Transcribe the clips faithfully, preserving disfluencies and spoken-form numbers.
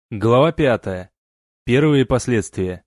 Глава пятая. Первые последствия.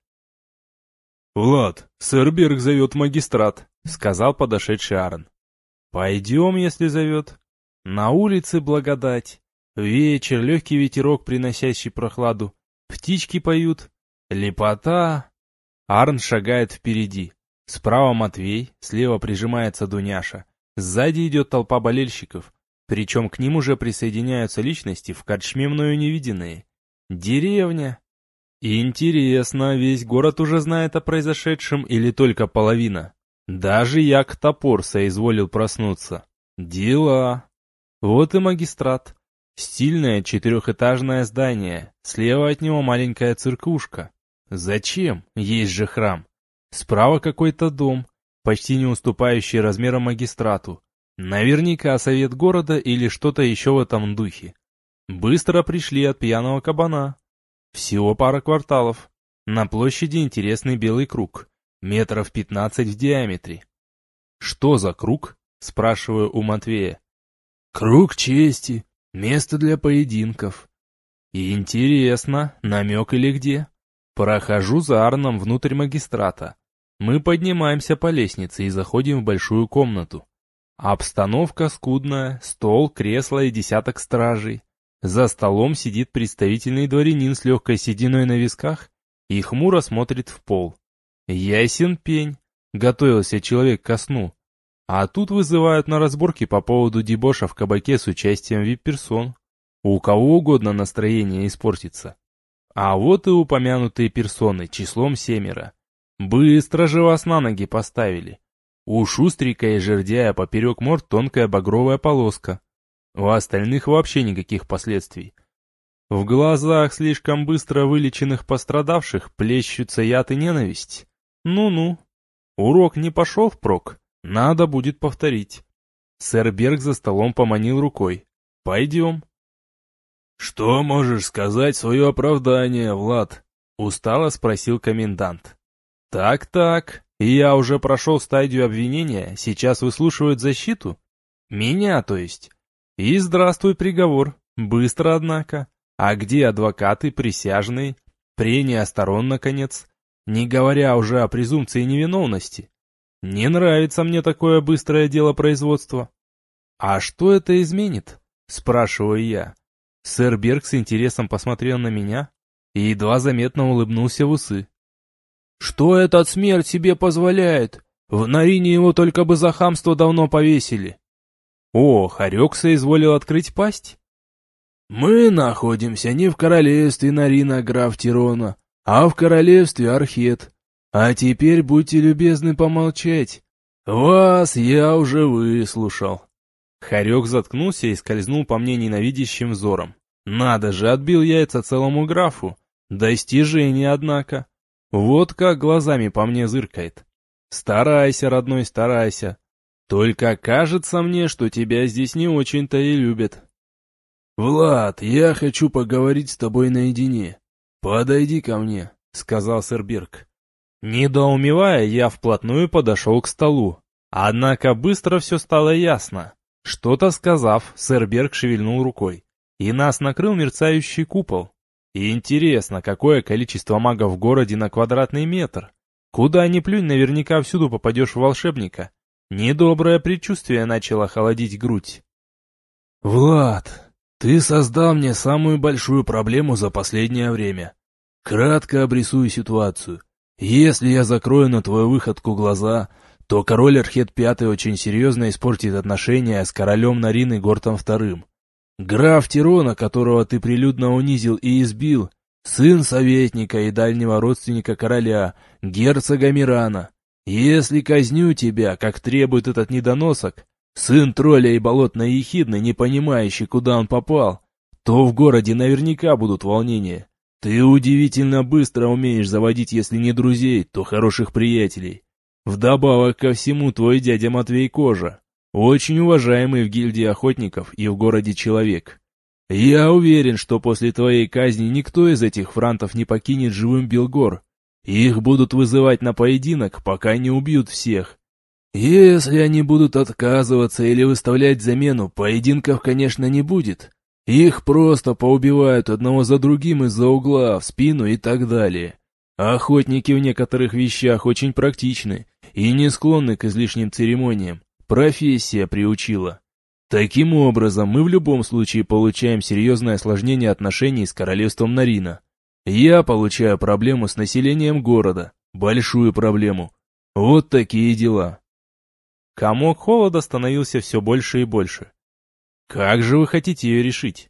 «Влад, сэр Берг зовет в магистрат», — сказал подошедший Аарон. «Пойдем, если зовет. На улице благодать. Вечер, легкий ветерок, приносящий прохладу. Птички поют. Лепота». Аарон шагает впереди. Справа Матвей, слева прижимается Дуняша. Сзади идет толпа болельщиков. Причем к ним уже присоединяются личности, в корчме мною невиденные. Деревня. Интересно, весь город уже знает о произошедшем или только половина? Даже Як-топор соизволил проснуться. Дела. Вот и магистрат. Стильное четырехэтажное здание. Слева от него маленькая церквушка. Зачем? Есть же храм. Справа какой-то дом, почти не уступающий размерам магистрату. Наверняка совет города или что-то еще в этом духе. Быстро пришли от пьяного кабана. Всего пара кварталов. На площади интересный белый круг, метров пятнадцать в диаметре. «Что за круг?» — спрашиваю у Матвея. «Круг чести, место для поединков». «Интересно, намек или где?» Прохожу за Арном внутрь магистрата. Мы поднимаемся по лестнице и заходим в большую комнату. Обстановка скудная, стол, кресло и десяток стражей. За столом сидит представительный дворянин с легкой сединой на висках и хмуро смотрит в пол. Ясен пень, готовился человек ко сну. А тут вызывают на разборки по поводу дебоша в кабаке с участием вип-персон. У кого угодно настроение испортится. А вот и упомянутые персоны числом семеро. Быстро же вас на ноги поставили. У Шустрика и Жердяя поперек морд тонкая багровая полоска. У остальных вообще никаких последствий. В глазах слишком быстро вылеченных пострадавших плещутся яд и ненависть. Ну-ну. Урок не пошел впрок. Надо будет повторить. Сэр Берг за столом поманил рукой. «Пойдем». «Что можешь сказать в свое оправдание, Влад?» Устало спросил комендант. «Так-так, я уже прошел стадию обвинения, сейчас выслушивают защиту? Меня, то есть. И здравствуй приговор. Быстро, однако. А где адвокаты, присяжные? Прения сторон, наконец. Не говоря уже о презумпции невиновности. Не нравится мне такое быстрое дело производства». «А что это изменит?» Спрашиваю я. Сэр Берг с интересом посмотрел на меня и едва заметно улыбнулся в усы. «Что этот смерть себе позволяет? В Нарине его только бы за хамство давно повесили». «О, Хорек соизволил открыть пасть?» «Мы находимся не в королевстве Нарина, граф Тирона, а в королевстве Архет. А теперь будьте любезны помолчать. Вас я уже выслушал». Хорек заткнулся и скользнул по мне ненавидящим взором. «Надо же, отбил яйца целому графу. Достижение, однако. Вот как глазами по мне зыркает. Старайся, родной, старайся. Только кажется мне, что тебя здесь не очень-то и любят». «Влад, я хочу поговорить с тобой наедине. Подойди ко мне», — сказал сэр Берг. Недоумевая, я вплотную подошел к столу. Однако быстро все стало ясно. Что-то сказав, сэр Берг шевельнул рукой, и нас накрыл мерцающий купол. Интересно, какое количество магов в городе на квадратный метр? Куда ни плюнь, наверняка всюду попадешь в волшебника. Недоброе предчувствие начало холодить грудь. «Влад, ты создал мне самую большую проблему за последнее время. Кратко обрисую ситуацию. Если я закрою на твою выходку глаза, то король Архет Пятый очень серьезно испортит отношения с королем Нарины Гортом Вторым. Граф Тирона, которого ты прилюдно унизил и избил, сын советника и дальнего родственника короля, герцога Мирана. Если казню тебя, как требует этот недоносок, сын тролля и болотной ехидны, не понимающий, куда он попал, то в городе наверняка будут волнения. Ты удивительно быстро умеешь заводить, если не друзей, то хороших приятелей. Вдобавок ко всему, твой дядя Матвей Кожа, очень уважаемый в гильдии охотников и в городе человек. Я уверен, что после твоей казни никто из этих франтов не покинет живым Белгор. Их будут вызывать на поединок, пока не убьют всех. Если они будут отказываться или выставлять замену, поединков, конечно, не будет. Их просто поубивают одного за другим из-за угла, в спину и так далее. Охотники в некоторых вещах очень практичны и не склонны к излишним церемониям. Профессия приучила. Таким образом, мы в любом случае получаем серьезное осложнение отношений с королевством Нарина. Я получаю проблему с населением города, большую проблему. Вот такие дела. Комок холода становился все больше и больше. Как же вы хотите ее решить?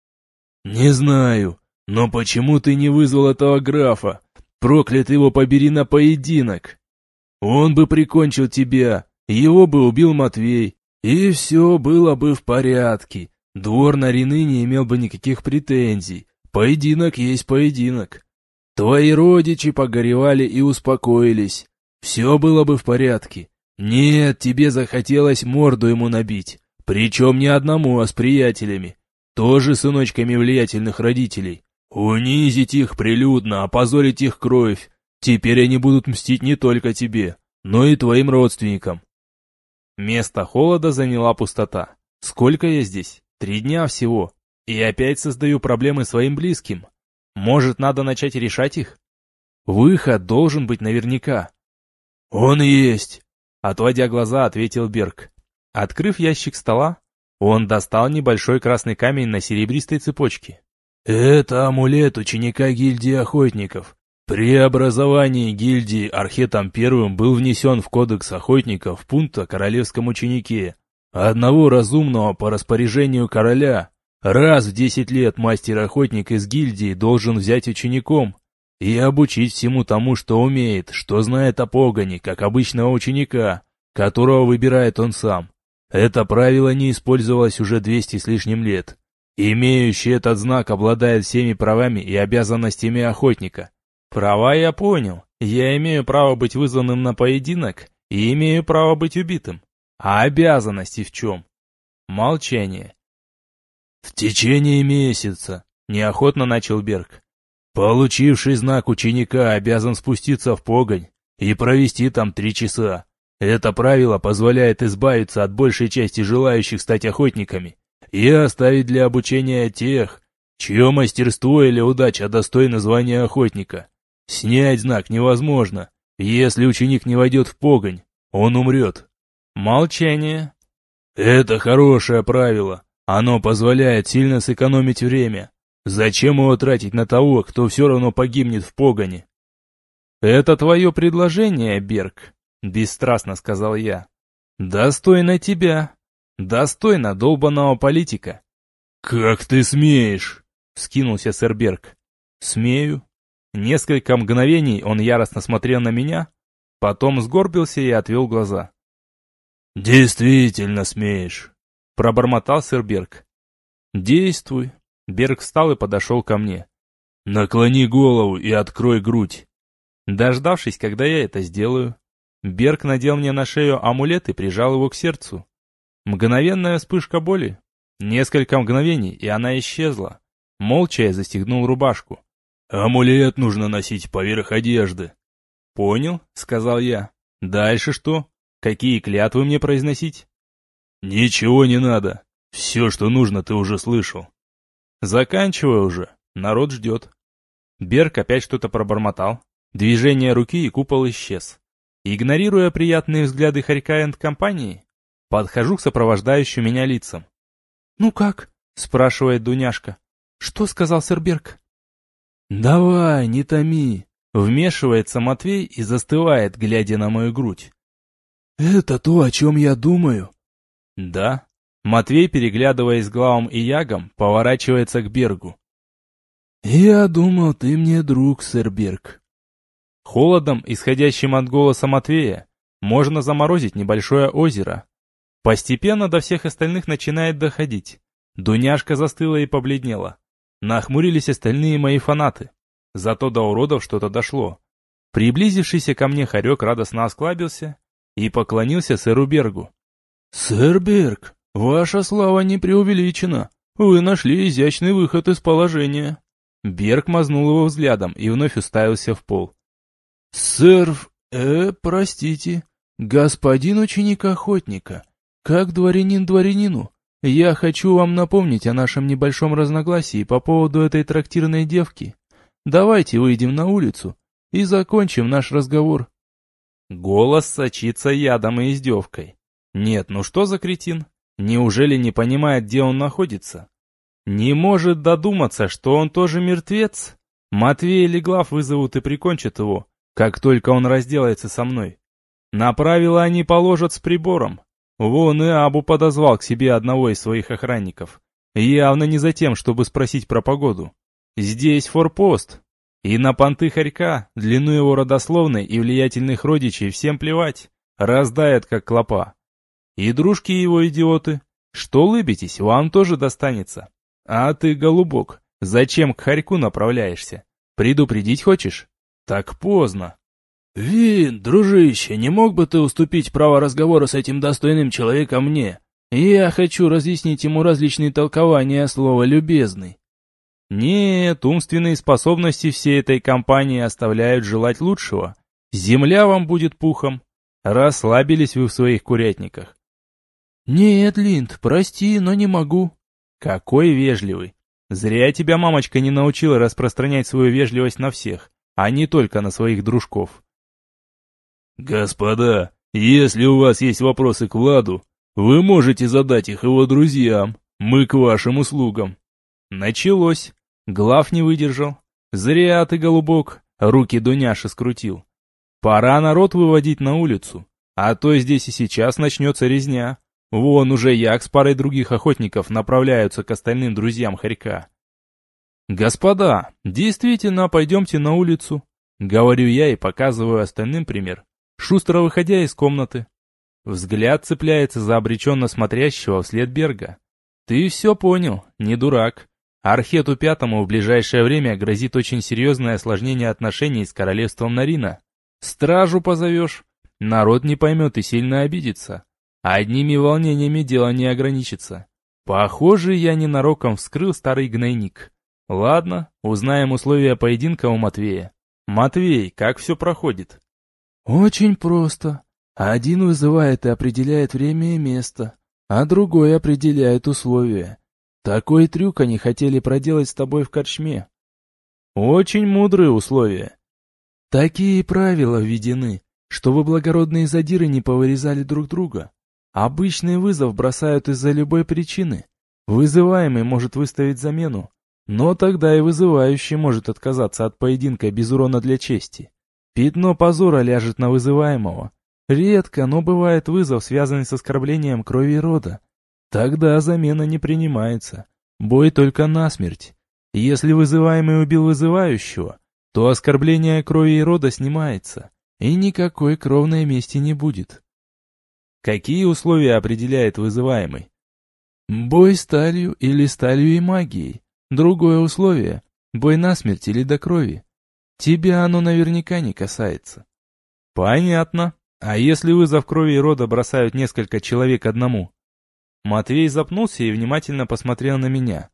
Не знаю, но почему ты не вызвал этого графа? Проклят его побери на поединок. Он бы прикончил тебя, его бы убил Матвей, и все было бы в порядке. Двор Нарины не имел бы никаких претензий. Поединок есть поединок. Твои родичи погоревали и успокоились. Все было бы в порядке. Нет, тебе захотелось морду ему набить. Причем не одному, а с приятелями. Тоже сыночками влиятельных родителей. Унизить их прилюдно, опозорить их кровь. Теперь они будут мстить не только тебе, но и твоим родственникам. Место холода заняла пустота. Сколько я здесь? Три дня всего. И опять создаю проблемы своим близким. Может, надо начать решать их? Выход должен быть наверняка. Он есть, отводя глаза, ответил Берг. Открыв ящик стола, он достал небольшой красный камень на серебристой цепочке. Это амулет ученика гильдии охотников. При образовании гильдии Архетом Первым был внесен в кодекс охотников пункт о королевском ученике. Одного разумного по распоряжению короля. Раз в десять лет мастер-охотник из гильдии должен взять учеником и обучить всему тому, что умеет, что знает о погоне, как обычного ученика, которого выбирает он сам. Это правило не использовалось уже двести с лишним лет. Имеющий этот знак обладает всеми правами и обязанностями охотника. Права я понял. Я имею право быть вызванным на поединок и имею право быть убитым. А обязанности в чем? Молчание. В течение месяца, неохотно начал Берг, получивший знак ученика обязан спуститься в погонь и провести там три часа. Это правило позволяет избавиться от большей части желающих стать охотниками и оставить для обучения тех, чье мастерство или удача достойны звания охотника. Снять знак невозможно. Если ученик не войдет в погонь, он умрет. Молчание. Это хорошее правило. Оно позволяет сильно сэкономить время. Зачем его тратить на того, кто все равно погибнет в погоне? Это твое предложение, Берг, бесстрастно сказал я. Достойно тебя. Достойно долбаного политика. Как ты смеешь? Вскинулся сэр Берг. Смею. Несколько мгновений он яростно смотрел на меня, потом сгорбился и отвел глаза. «Действительно смеешь», — пробормотал сэр Берг. «Действуй». Берг встал и подошел ко мне. «Наклони голову и открой грудь». Дождавшись, когда я это сделаю, Берг надел мне на шею амулет и прижал его к сердцу. Мгновенная вспышка боли. Несколько мгновений, и она исчезла. Молча я застегнул рубашку. «Амулет нужно носить поверх одежды». «Понял», — сказал я. «Дальше что? Какие клятвы мне произносить?» «Ничего не надо. Все, что нужно, ты уже слышал». «Заканчивай уже. Народ ждет». Берг опять что-то пробормотал. Движение руки и купол исчез. Игнорируя приятные взгляды Хорька энд компании, подхожу к сопровождающим меня лицам. «Ну как?» — спрашивает Дуняшка. «Что сказал сэр Берг?» «Давай, не томи», — вмешивается Матвей и застывает, глядя на мою грудь. «Это то, о чем я думаю?» «Да». Матвей, переглядываясь с Главом и Ягом, поворачивается к Бергу. «Я думал, ты мне друг, сэр Берг». Холодом, исходящим от голоса Матвея, можно заморозить небольшое озеро. Постепенно до всех остальных начинает доходить. Дуняшка застыла и побледнела. Нахмурились остальные мои фанаты. Зато до уродов что-то дошло. Приблизившийся ко мне Хорек радостно осклабился и поклонился сэру Бергу. «Сэр Берг, ваша слава не преувеличена. Вы нашли изящный выход из положения». Берг мазнул его взглядом и вновь уставился в пол. «Сэр... э, простите, господин ученик охотника, как дворянин дворянину, Я хочу вам напомнить о нашем небольшом разногласии по поводу этой трактирной девки. Давайте выйдем на улицу и закончим наш разговор». Голос сочится ядом и издевкой. Нет, ну что за кретин? Неужели не понимает, где он находится? Не может додуматься, что он тоже мертвец? Матвей или Глав вызовут и прикончат его, как только он разделается со мной. На правила они положат с прибором. Вон и Абу подозвал к себе одного из своих охранников. Явно не за тем, чтобы спросить про погоду. Здесь форпост. И на понты хорька, длину его родословной и влиятельных родичей всем плевать. Раздает, как клопа. И дружки его идиоты. Что улыбитесь, вам тоже достанется. А ты, голубок, зачем к хорьку направляешься? Предупредить хочешь? Так поздно. «Вин, дружище, не мог бы ты уступить право разговора с этим достойным человеком мне? Я хочу разъяснить ему различные толкования слова «любезный». Нет, умственные способности всей этой компании оставляют желать лучшего. Земля вам будет пухом. Расслабились вы в своих курятниках. «Нет, Линд, прости, но не могу». Какой вежливый. Зря тебя мамочка не научила распространять свою вежливость на всех, а не только на своих дружков. «Господа, если у вас есть вопросы к Владу, вы можете задать их его друзьям. Мы к вашим услугам». Началось. Глав не выдержал. Зря ты, голубок, руки Дуняши скрутил. Пора народ выводить на улицу, а то здесь и сейчас начнется резня. Вон уже Як с парой других охотников направляются к остальным друзьям хорька. «Господа, действительно, пойдемте на улицу», — говорю я и показываю остальным пример, шустро выходя из комнаты. Взгляд цепляется за обреченно смотрящего вслед Берга. «Ты все понял, не дурак. Архету Пятому в ближайшее время грозит очень серьезное осложнение отношений с королевством Нарина. Стражу позовешь, народ не поймет и сильно обидится. Одними волнениями дело не ограничится. Похоже, я ненароком вскрыл старый гнойник. Ладно, узнаем условия поединка у Матвея. Матвей, как все проходит?» «Очень просто. Один вызывает и определяет время и место, а другой определяет условия. Такой трюк они хотели проделать с тобой в корчме». «Очень мудрые условия». «Такие правила введены, чтобы благородные задиры не повырезали друг друга. Обычный вызов бросают из-за любой причины. Вызываемый может выставить замену, но тогда и вызывающий может отказаться от поединка без урона для чести. Пятно позора ляжет на вызываемого. Редко, но бывает вызов, связанный с оскорблением крови и рода. Тогда замена не принимается. Бой только насмерть. Если вызываемый убил вызывающего, то оскорбление крови и рода снимается, и никакой кровной мести не будет». «Какие условия определяет вызываемый?» «Бой сталью или сталью и магией. Другое условие — бой насмерть или до крови. Тебя оно наверняка не касается». «Понятно. А если вызов крови и рода бросают несколько человек одному?» Матвей запнулся и внимательно посмотрел на меня.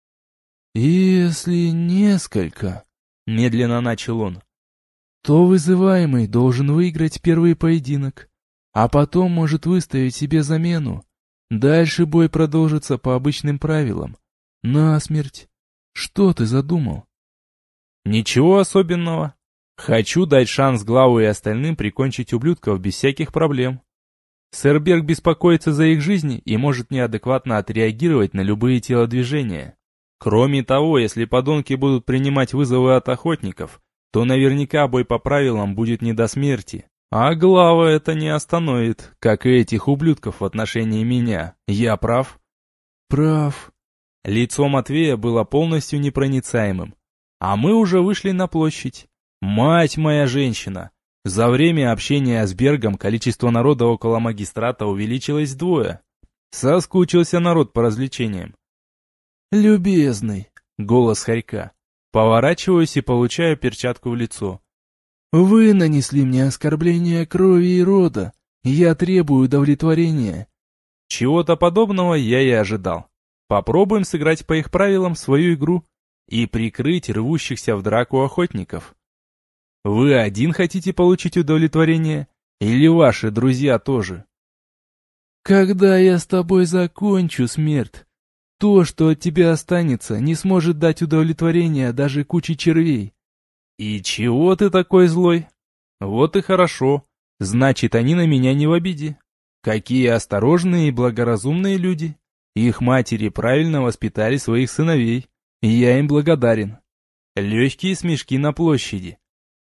«Если несколько», — медленно начал он, — «то вызываемый должен выиграть первый поединок, а потом может выставить себе замену. Дальше бой продолжится по обычным правилам. Насмерть. Что ты задумал?» «Ничего особенного. Хочу дать шанс Главу и остальным прикончить ублюдков без всяких проблем. Сэр Берг беспокоится за их жизни и может неадекватно отреагировать на любые телодвижения. Кроме того, если подонки будут принимать вызовы от охотников, то наверняка бой по правилам будет не до смерти. А Глава это не остановит, как и этих ублюдков в отношении меня. Я прав?» «Прав». Лицо Матвея было полностью непроницаемым. А мы уже вышли на площадь. Мать моя женщина! За время общения с Бергом количество народа около магистрата увеличилось вдвое. Соскучился народ по развлечениям. «Любезный», — голос хорька. Поворачиваюсь и получаю перчатку в лицо. «Вы нанесли мне оскорбление крови и рода. Я требую удовлетворения». Чего-то подобного я и ожидал. Попробуем сыграть по их правилам свою игру и прикрыть рвущихся в драку охотников. Вы один хотите получить удовлетворение? Или ваши друзья тоже? Когда я с тобой закончу, смерть, то, что от тебя останется, не сможет дать удовлетворения даже куче червей. И чего ты такой злой? Вот и хорошо. Значит, они на меня не в обиде. Какие осторожные и благоразумные люди. Их матери правильно воспитали своих сыновей, и я им благодарен. Легкие смешки на площади.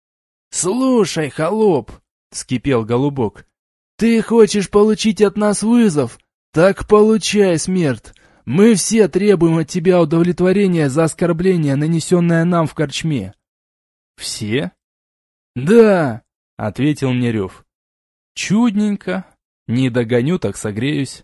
«Слушай, холоп!» — вскипел Голубок. «Ты хочешь получить от нас вызов? Так получай, смерть! Мы все требуем от тебя удовлетворения за оскорбление, нанесенное нам в корчме». «Все?» «Да!» — ответил мне Рев. «Чудненько. Не догоню, так согреюсь.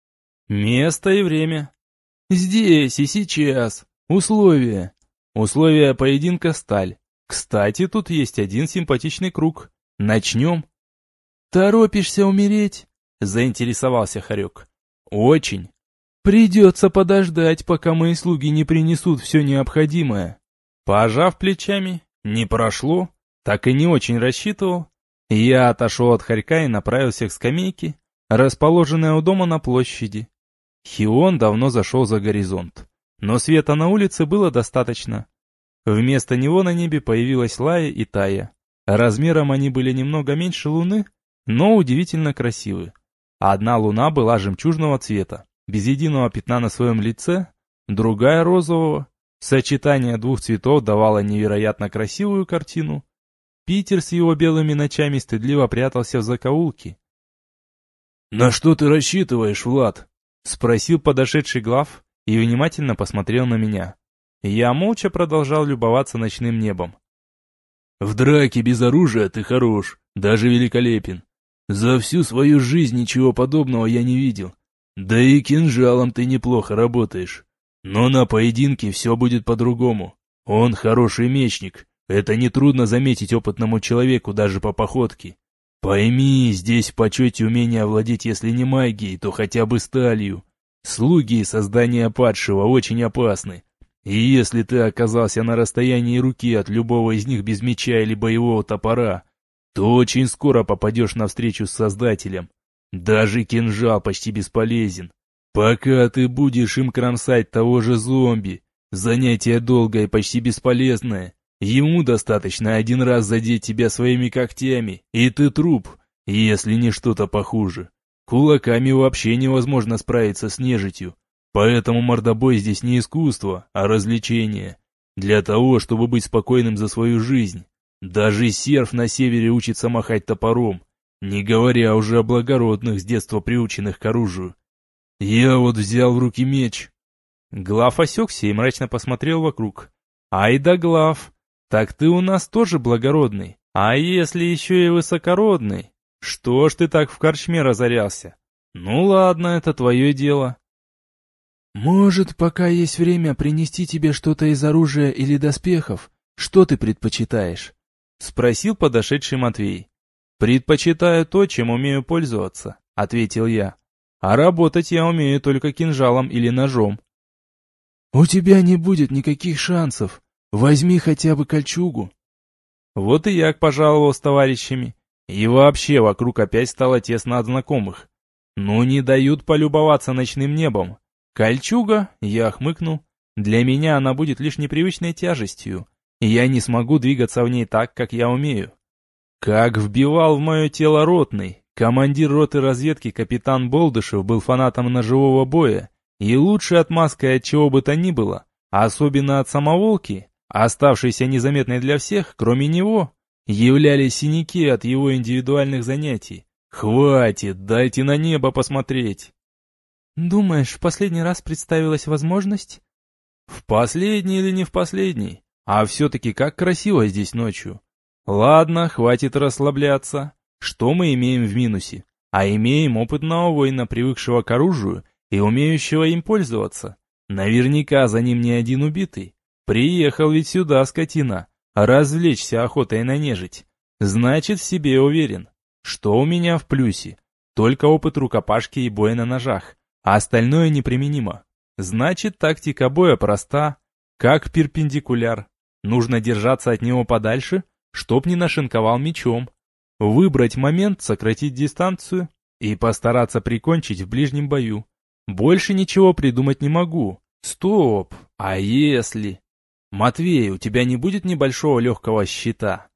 Место и время. Здесь и сейчас. Условия. Условия поединка сталь. Кстати, тут есть один симпатичный круг. Начнем». «Торопишься умереть?» — заинтересовался Хорек. «Очень. Придется подождать, пока мои слуги не принесут все необходимое». Пожав плечами, не прошло, так и не очень рассчитывал. Я отошел от Хорька и направился к скамейке, расположенной у дома на площади. Хион давно зашел за горизонт, но света на улице было достаточно. Вместо него на небе появилась Лая и Тая. Размером они были немного меньше луны, но удивительно красивы. Одна луна была жемчужного цвета, без единого пятна на своем лице, другая розового. Сочетание двух цветов давало невероятно красивую картину. Питер с его белыми ночами стыдливо прятался в закоулке. «На что ты рассчитываешь, Влад?» — спросил подошедший глав и внимательно посмотрел на меня. Я молча продолжал любоваться ночным небом. «В драке без оружия ты хорош, даже великолепен. За всю свою жизнь ничего подобного я не видел. Да и кинжалом ты неплохо работаешь. Но на поединке все будет по-другому. Он хороший мечник. Это нетрудно заметить опытному человеку даже по походке. Пойми, здесь в почете умение овладеть, если не магией, то хотя бы сталью. Слуги и создания падшего очень опасны. И если ты оказался на расстоянии руки от любого из них без меча или боевого топора, то очень скоро попадешь на встречу с Создателем. Даже кинжал почти бесполезен. Пока ты будешь им кромсать того же зомби, занятие долгое и почти бесполезное, ему достаточно один раз задеть тебя своими когтями, и ты труп, если не что-то похуже. Кулаками вообще невозможно справиться с нежитью, поэтому мордобой здесь не искусство, а развлечение. Для того, чтобы быть спокойным за свою жизнь. Даже серф на севере учится махать топором, не говоря уже о благородных, с детства приученных к оружию. Я вот взял в руки меч». Глав осекся и мрачно посмотрел вокруг. «Ай да, Глав, так ты у нас тоже благородный, а если еще и высокородный? Что ж ты так в корчме разорялся? Ну ладно, это твое дело». «Может, пока есть время принести тебе что-то из оружия или доспехов? Что ты предпочитаешь?» — спросил подошедший Матвей. «Предпочитаю то, чем умею пользоваться», — ответил я. «А работать я умею только кинжалом или ножом». «У тебя не будет никаких шансов. Возьми хотя бы кольчугу». Вот и я пожаловал с товарищами. И вообще вокруг опять стало тесно от знакомых. Ну не дают полюбоваться ночным небом. Кольчуга, я хмыкнул, для меня она будет лишь непривычной тяжестью, и я не смогу двигаться в ней так, как я умею. Как вбивал в мое тело ротный, командир роты разведки капитан Болдышев был фанатом ножевого боя, и лучшей отмазкой от чего бы то ни было, особенно от самоволки, оставшейся незаметной для всех, кроме него, являлись синяки от его индивидуальных занятий. Хватит, дайте на небо посмотреть. «Думаешь, в последний раз представилась возможность?» В последний или не в последний, а все-таки как красиво здесь ночью. Ладно, хватит расслабляться. Что мы имеем в минусе? А имеем опытного воина, привыкшего к оружию и умеющего им пользоваться. Наверняка за ним не один убитый. Приехал ведь сюда, скотина, развлечься охотой на нежить. Значит, в себе уверен. Что у меня в плюсе? Только опыт рукопашки и боя на ножах, а остальное неприменимо. Значит, тактика боя проста, как перпендикуляр. Нужно держаться от него подальше, чтоб не нашинковал мечом. Выбрать момент, сократить дистанцию и постараться прикончить в ближнем бою. Больше ничего придумать не могу. Стоп, а если... Матвей, у тебя не будет небольшого легкого щита?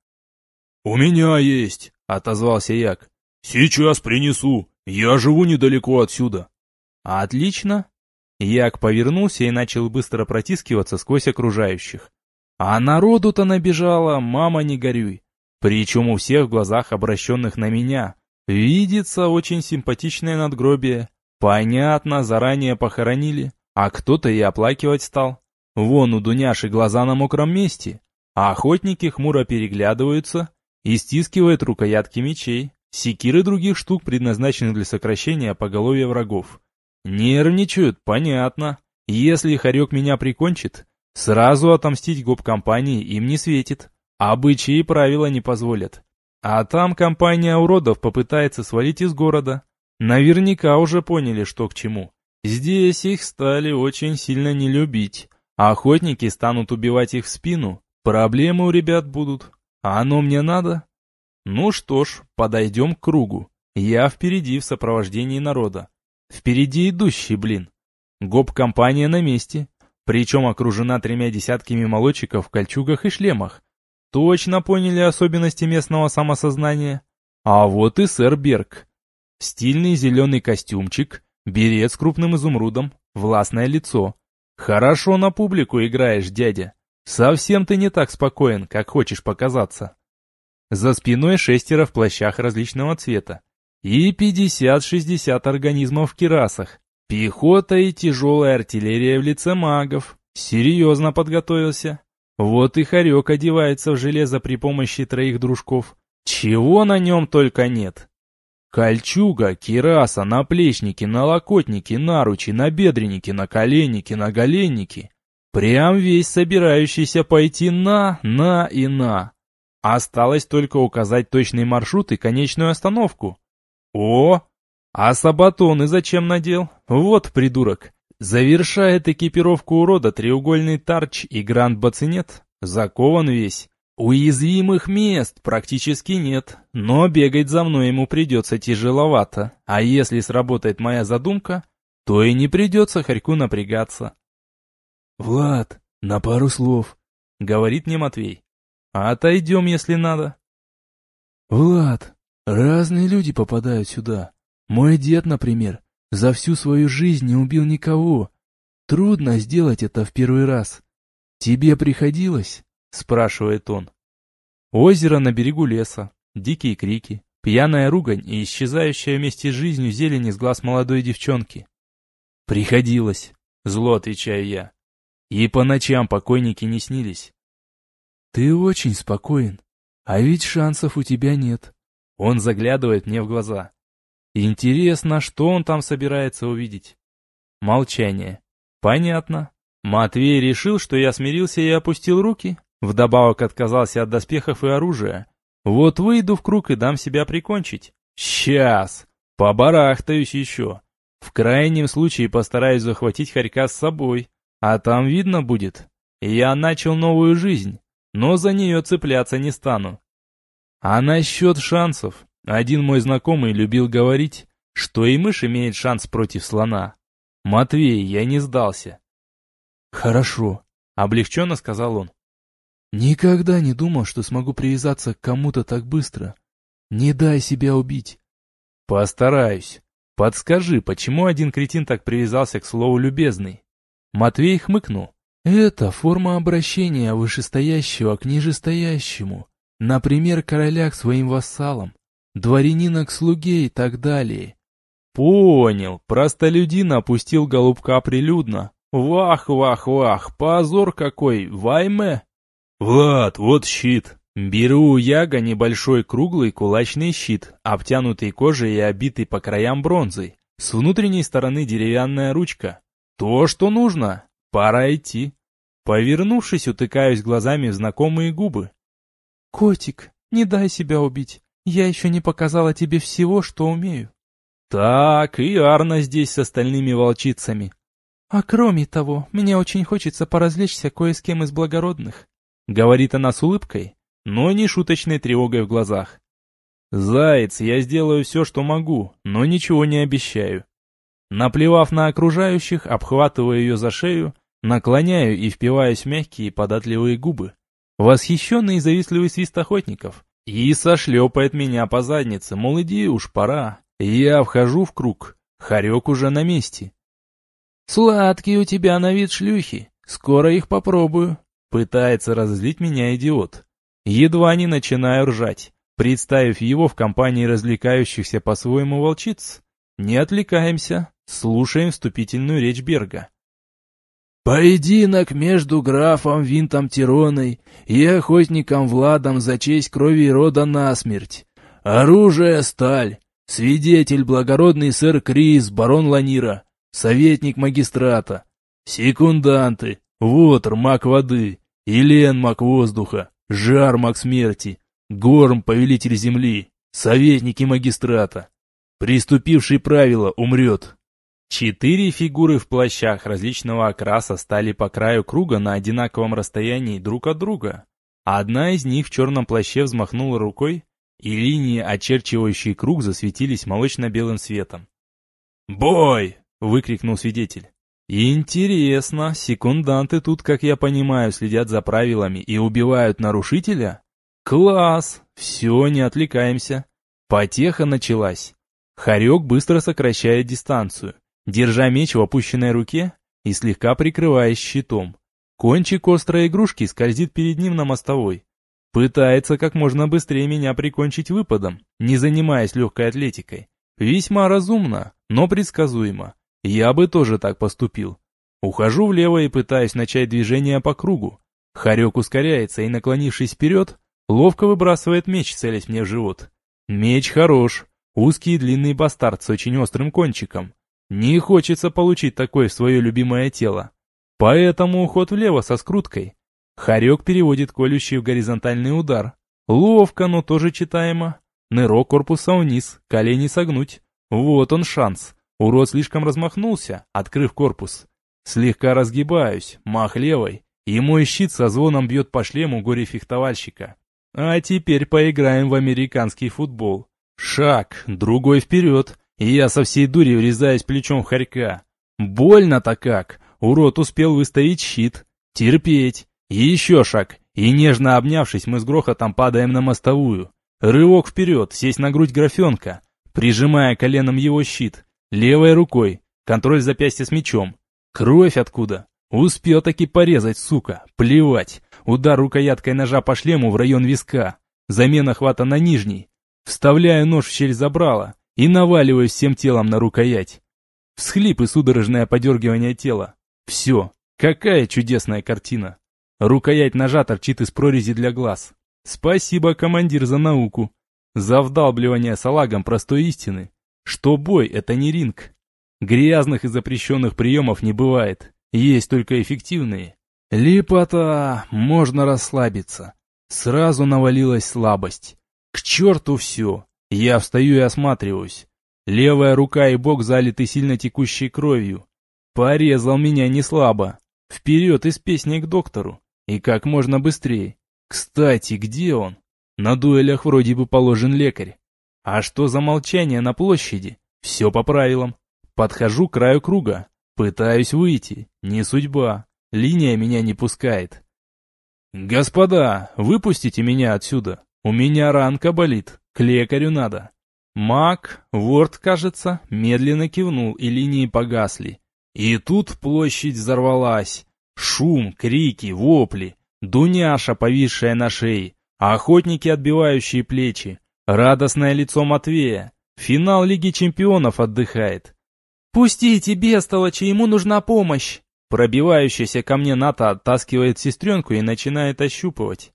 «У меня есть», — отозвался Як. «Сейчас принесу, я живу недалеко отсюда». «Отлично». Як повернулся и начал быстро протискиваться сквозь окружающих. А народу-то набежало, мама не горюй. Причем у всех в глазах, обращенных на меня, видится очень симпатичное надгробие. Понятно, заранее похоронили, а кто-то и оплакивать стал. Вон у Дуняши глаза на мокром месте, а охотники хмуро переглядываются и стискивают рукоятки мечей, секиры других штук, предназначенных для сокращения поголовья врагов. Нервничают, понятно. Если Харек меня прикончит, сразу отомстить гоп-компании им не светит. Обычаи и правила не позволят. А там компания уродов попытается свалить из города. Наверняка уже поняли, что к чему. Здесь их стали очень сильно не любить. Охотники станут убивать их в спину. Проблемы у ребят будут. А оно мне надо? Ну что ж, подойдем к кругу. Я впереди в сопровождении народа. Впереди идущий, блин. Гоп-компания на месте. Причем окружена тремя десятками молодчиков в кольчугах и шлемах. Точно поняли особенности местного самосознания. А вот и сэр Берг. Стильный зеленый костюмчик, берет с крупным изумрудом, властное лицо. Хорошо на публику играешь, дядя. Совсем ты не так спокоен, как хочешь показаться. За спиной шестеро в плащах различного цвета. И пятьдесят-шестьдесят организмов в кирасах. Пехота и тяжелая артиллерия в лице магов. Серьезно подготовился. Вот и Харек одевается в железо при помощи троих дружков. Чего на нем только нет. Кольчуга, кираса, наплечники, налокотники, наручи, набедренники, наколенники, наголенники. Прям весь собирающийся пойти на, на и на. Осталось только указать точный маршрут и конечную остановку. О, а сабатоны зачем надел? Вот придурок. Завершает экипировку урода треугольный тарч и гранд-бацинет. Закован весь. Уязвимых мест практически нет, но бегать за мной ему придется тяжеловато. А если сработает моя задумка, то и не придется Харьку напрягаться. «Влад, на пару слов», — говорит мне Матвей. «Отойдем, если надо». «Влад, разные люди попадают сюда. Мой дед, например, за всю свою жизнь не убил никого. Трудно сделать это в первый раз. Тебе приходилось?» — спрашивает он. Озеро на берегу леса, дикие крики, пьяная ругань и исчезающая вместе с жизнью зелень из глаз молодой девчонки. «Приходилось», — зло отвечаю я. «И по ночам покойники не снились». «Ты очень спокоен, а ведь шансов у тебя нет». Он заглядывает мне в глаза. Интересно, что он там собирается увидеть? Молчание. Понятно. Матвей решил, что я смирился и опустил руки. Вдобавок отказался от доспехов и оружия. Вот выйду в круг и дам себя прикончить. Сейчас. Побарахтаюсь еще. В крайнем случае постараюсь захватить Харька с собой. А там видно будет. Я начал новую жизнь, но за нее цепляться не стану. А насчет шансов. Один мой знакомый любил говорить, что и мышь имеет шанс против слона. Матвей, я не сдался. «Хорошо», — облегченно сказал он. «Никогда не думал, что смогу привязаться к кому-то так быстро. Не дай себя убить». «Постараюсь. Подскажи, почему один кретин так привязался к слову «любезный»?» Матвей хмыкнул. «Это форма обращения вышестоящего к нижестоящему. Например, короля к своим вассалам, дворянина к слуге и так далее». «Понял. Простолюдин опустил голубка прилюдно. Вах, вах, вах, позор какой, вайме!» «Влад, вот щит». Беру у Яга небольшой круглый кулачный щит, обтянутый кожей и обитый по краям бронзой. С внутренней стороны деревянная ручка. То, что нужно. Пора идти. Повернувшись, утыкаюсь глазами в знакомые губы. «Котик, не дай себя убить. Я еще не показала тебе всего, что умею». Так, и Арна здесь с остальными волчицами. «А кроме того, мне очень хочется поразвлечься кое с кем из благородных», — говорит она с улыбкой, но не шуточной тревогой в глазах. «Заяц, я сделаю все, что могу, но ничего не обещаю». Наплевав на окружающих, обхватываю ее за шею, наклоняю и впиваюсь в мягкие податливые губы. Восхищенный и завистливый свист охотников. И сошлепает меня по заднице, мол, иди уж, пора. Я вхожу в круг, хорек уже на месте. «Сладкие у тебя на вид шлюхи, скоро их попробую», пытается разозлить меня идиот. Едва не начинаю ржать, представив его в компании развлекающихся по-своему волчиц. Не отвлекаемся, слушаем вступительную речь Берга. «Поединок между графом Винтом Тироной и охотником Владом за честь крови и рода насмерть. Оружие — сталь. Свидетель — благородный сэр Крис, барон Ланира, советник магистрата. Секунданты — Вотр, маг воды, Елен, маг воздуха, Жар, маг смерти, Горм, повелитель земли, советники магистрата. Приступивший правила умрет». Четыре фигуры в плащах различного окраса стали по краю круга на одинаковом расстоянии друг от друга. Одна из них в черном плаще взмахнула рукой, и линии, очерчивающие круг, засветились молочно-белым светом. «Бой!» — выкрикнул свидетель. «Интересно, секунданты тут, как я понимаю, следят за правилами и убивают нарушителя? Класс! Все, не отвлекаемся». Потеха началась. Хорек быстро сокращает дистанцию, держа меч в опущенной руке и слегка прикрываясь щитом. Кончик острой игрушки скользит перед ним на мостовой. Пытается как можно быстрее меня прикончить выпадом, не занимаясь легкой атлетикой. Весьма разумно, но предсказуемо. Я бы тоже так поступил. Ухожу влево и пытаюсь начать движение по кругу. Хорек ускоряется и, наклонившись вперед, ловко выбрасывает меч, целясь мне в живот. Меч хорош, узкий и длинный бастард с очень острым кончиком. Не хочется получить такой в свое любимое тело. Поэтому уход влево со скруткой. Хорек переводит колющий в горизонтальный удар. Ловко, но тоже читаемо. Нырок корпуса вниз, колени согнуть. Вот он шанс. Урод слишком размахнулся, открыв корпус. Слегка разгибаюсь, мах левой, и мой щит со звоном бьет по шлему горе-фехтовальщика. А теперь поиграем в американский футбол. Шаг, другой вперед, и я со всей дури врезаюсь плечом в хорька. Больно-то как! Урод успел выставить щит. Терпеть. Еще шаг, и нежно обнявшись, мы с грохотом падаем на мостовую. Рывок вперед, сесть на грудь графенка, прижимая коленом его щит. Левой рукой, контроль запястья с мечом. Кровь откуда? Успел таки порезать, сука, плевать. Удар рукояткой ножа по шлему в район виска. Замена хвата на нижний. Вставляю нож в щель забрала и наваливаюсь всем телом на рукоять. Всхлип и судорожное подергивание тела. Все, какая чудесная картина. Рукоять ножа торчит из прорези для глаз. Спасибо, командир, за науку. За вдалбливание салагом простой истины, что бой — это не ринг. Грязных и запрещенных приемов не бывает, есть только эффективные. Липота, можно расслабиться. Сразу навалилась слабость. К черту все. Я встаю и осматриваюсь. Левая рука и бок залиты сильно текущей кровью. Порезал меня не слабо. Вперед из песни к доктору. И как можно быстрее. Кстати, где он? На дуэлях вроде бы положен лекарь. А что за молчание на площади? Все по правилам. Подхожу к краю круга. Пытаюсь выйти. Не судьба. Линия меня не пускает. «Господа, выпустите меня отсюда. У меня ранка болит. К лекарю надо». Маг, Ворд, кажется, медленно кивнул, и линии погасли. И тут площадь взорвалась. Шум, крики, вопли. Дуняша, повисшая на шее. Охотники, отбивающие плечи. Радостное лицо Матвея. Финал Лиги Чемпионов отдыхает. «Пустите бестолочи, ему нужна помощь!» Пробивающаяся ко мне Ната оттаскивает сестренку и начинает ощупывать.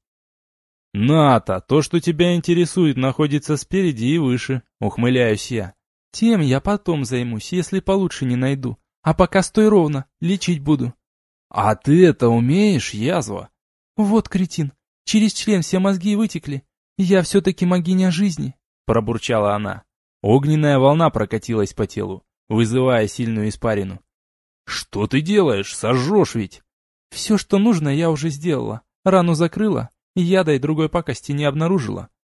«Ната, то, что тебя интересует, находится спереди и выше», — ухмыляюсь я. «Тем я потом займусь, если получше не найду. А пока стой ровно, лечить буду». «А ты это умеешь, язва?» «Вот кретин, через член все мозги вытекли. Я все-таки могиня жизни», — пробурчала она. Огненная волна прокатилась по телу, вызывая сильную испарину. «Что ты делаешь? Сожжешь ведь!» «Все, что нужно, я уже сделала. Рану закрыла, и яда и другой пакости не обнаружила».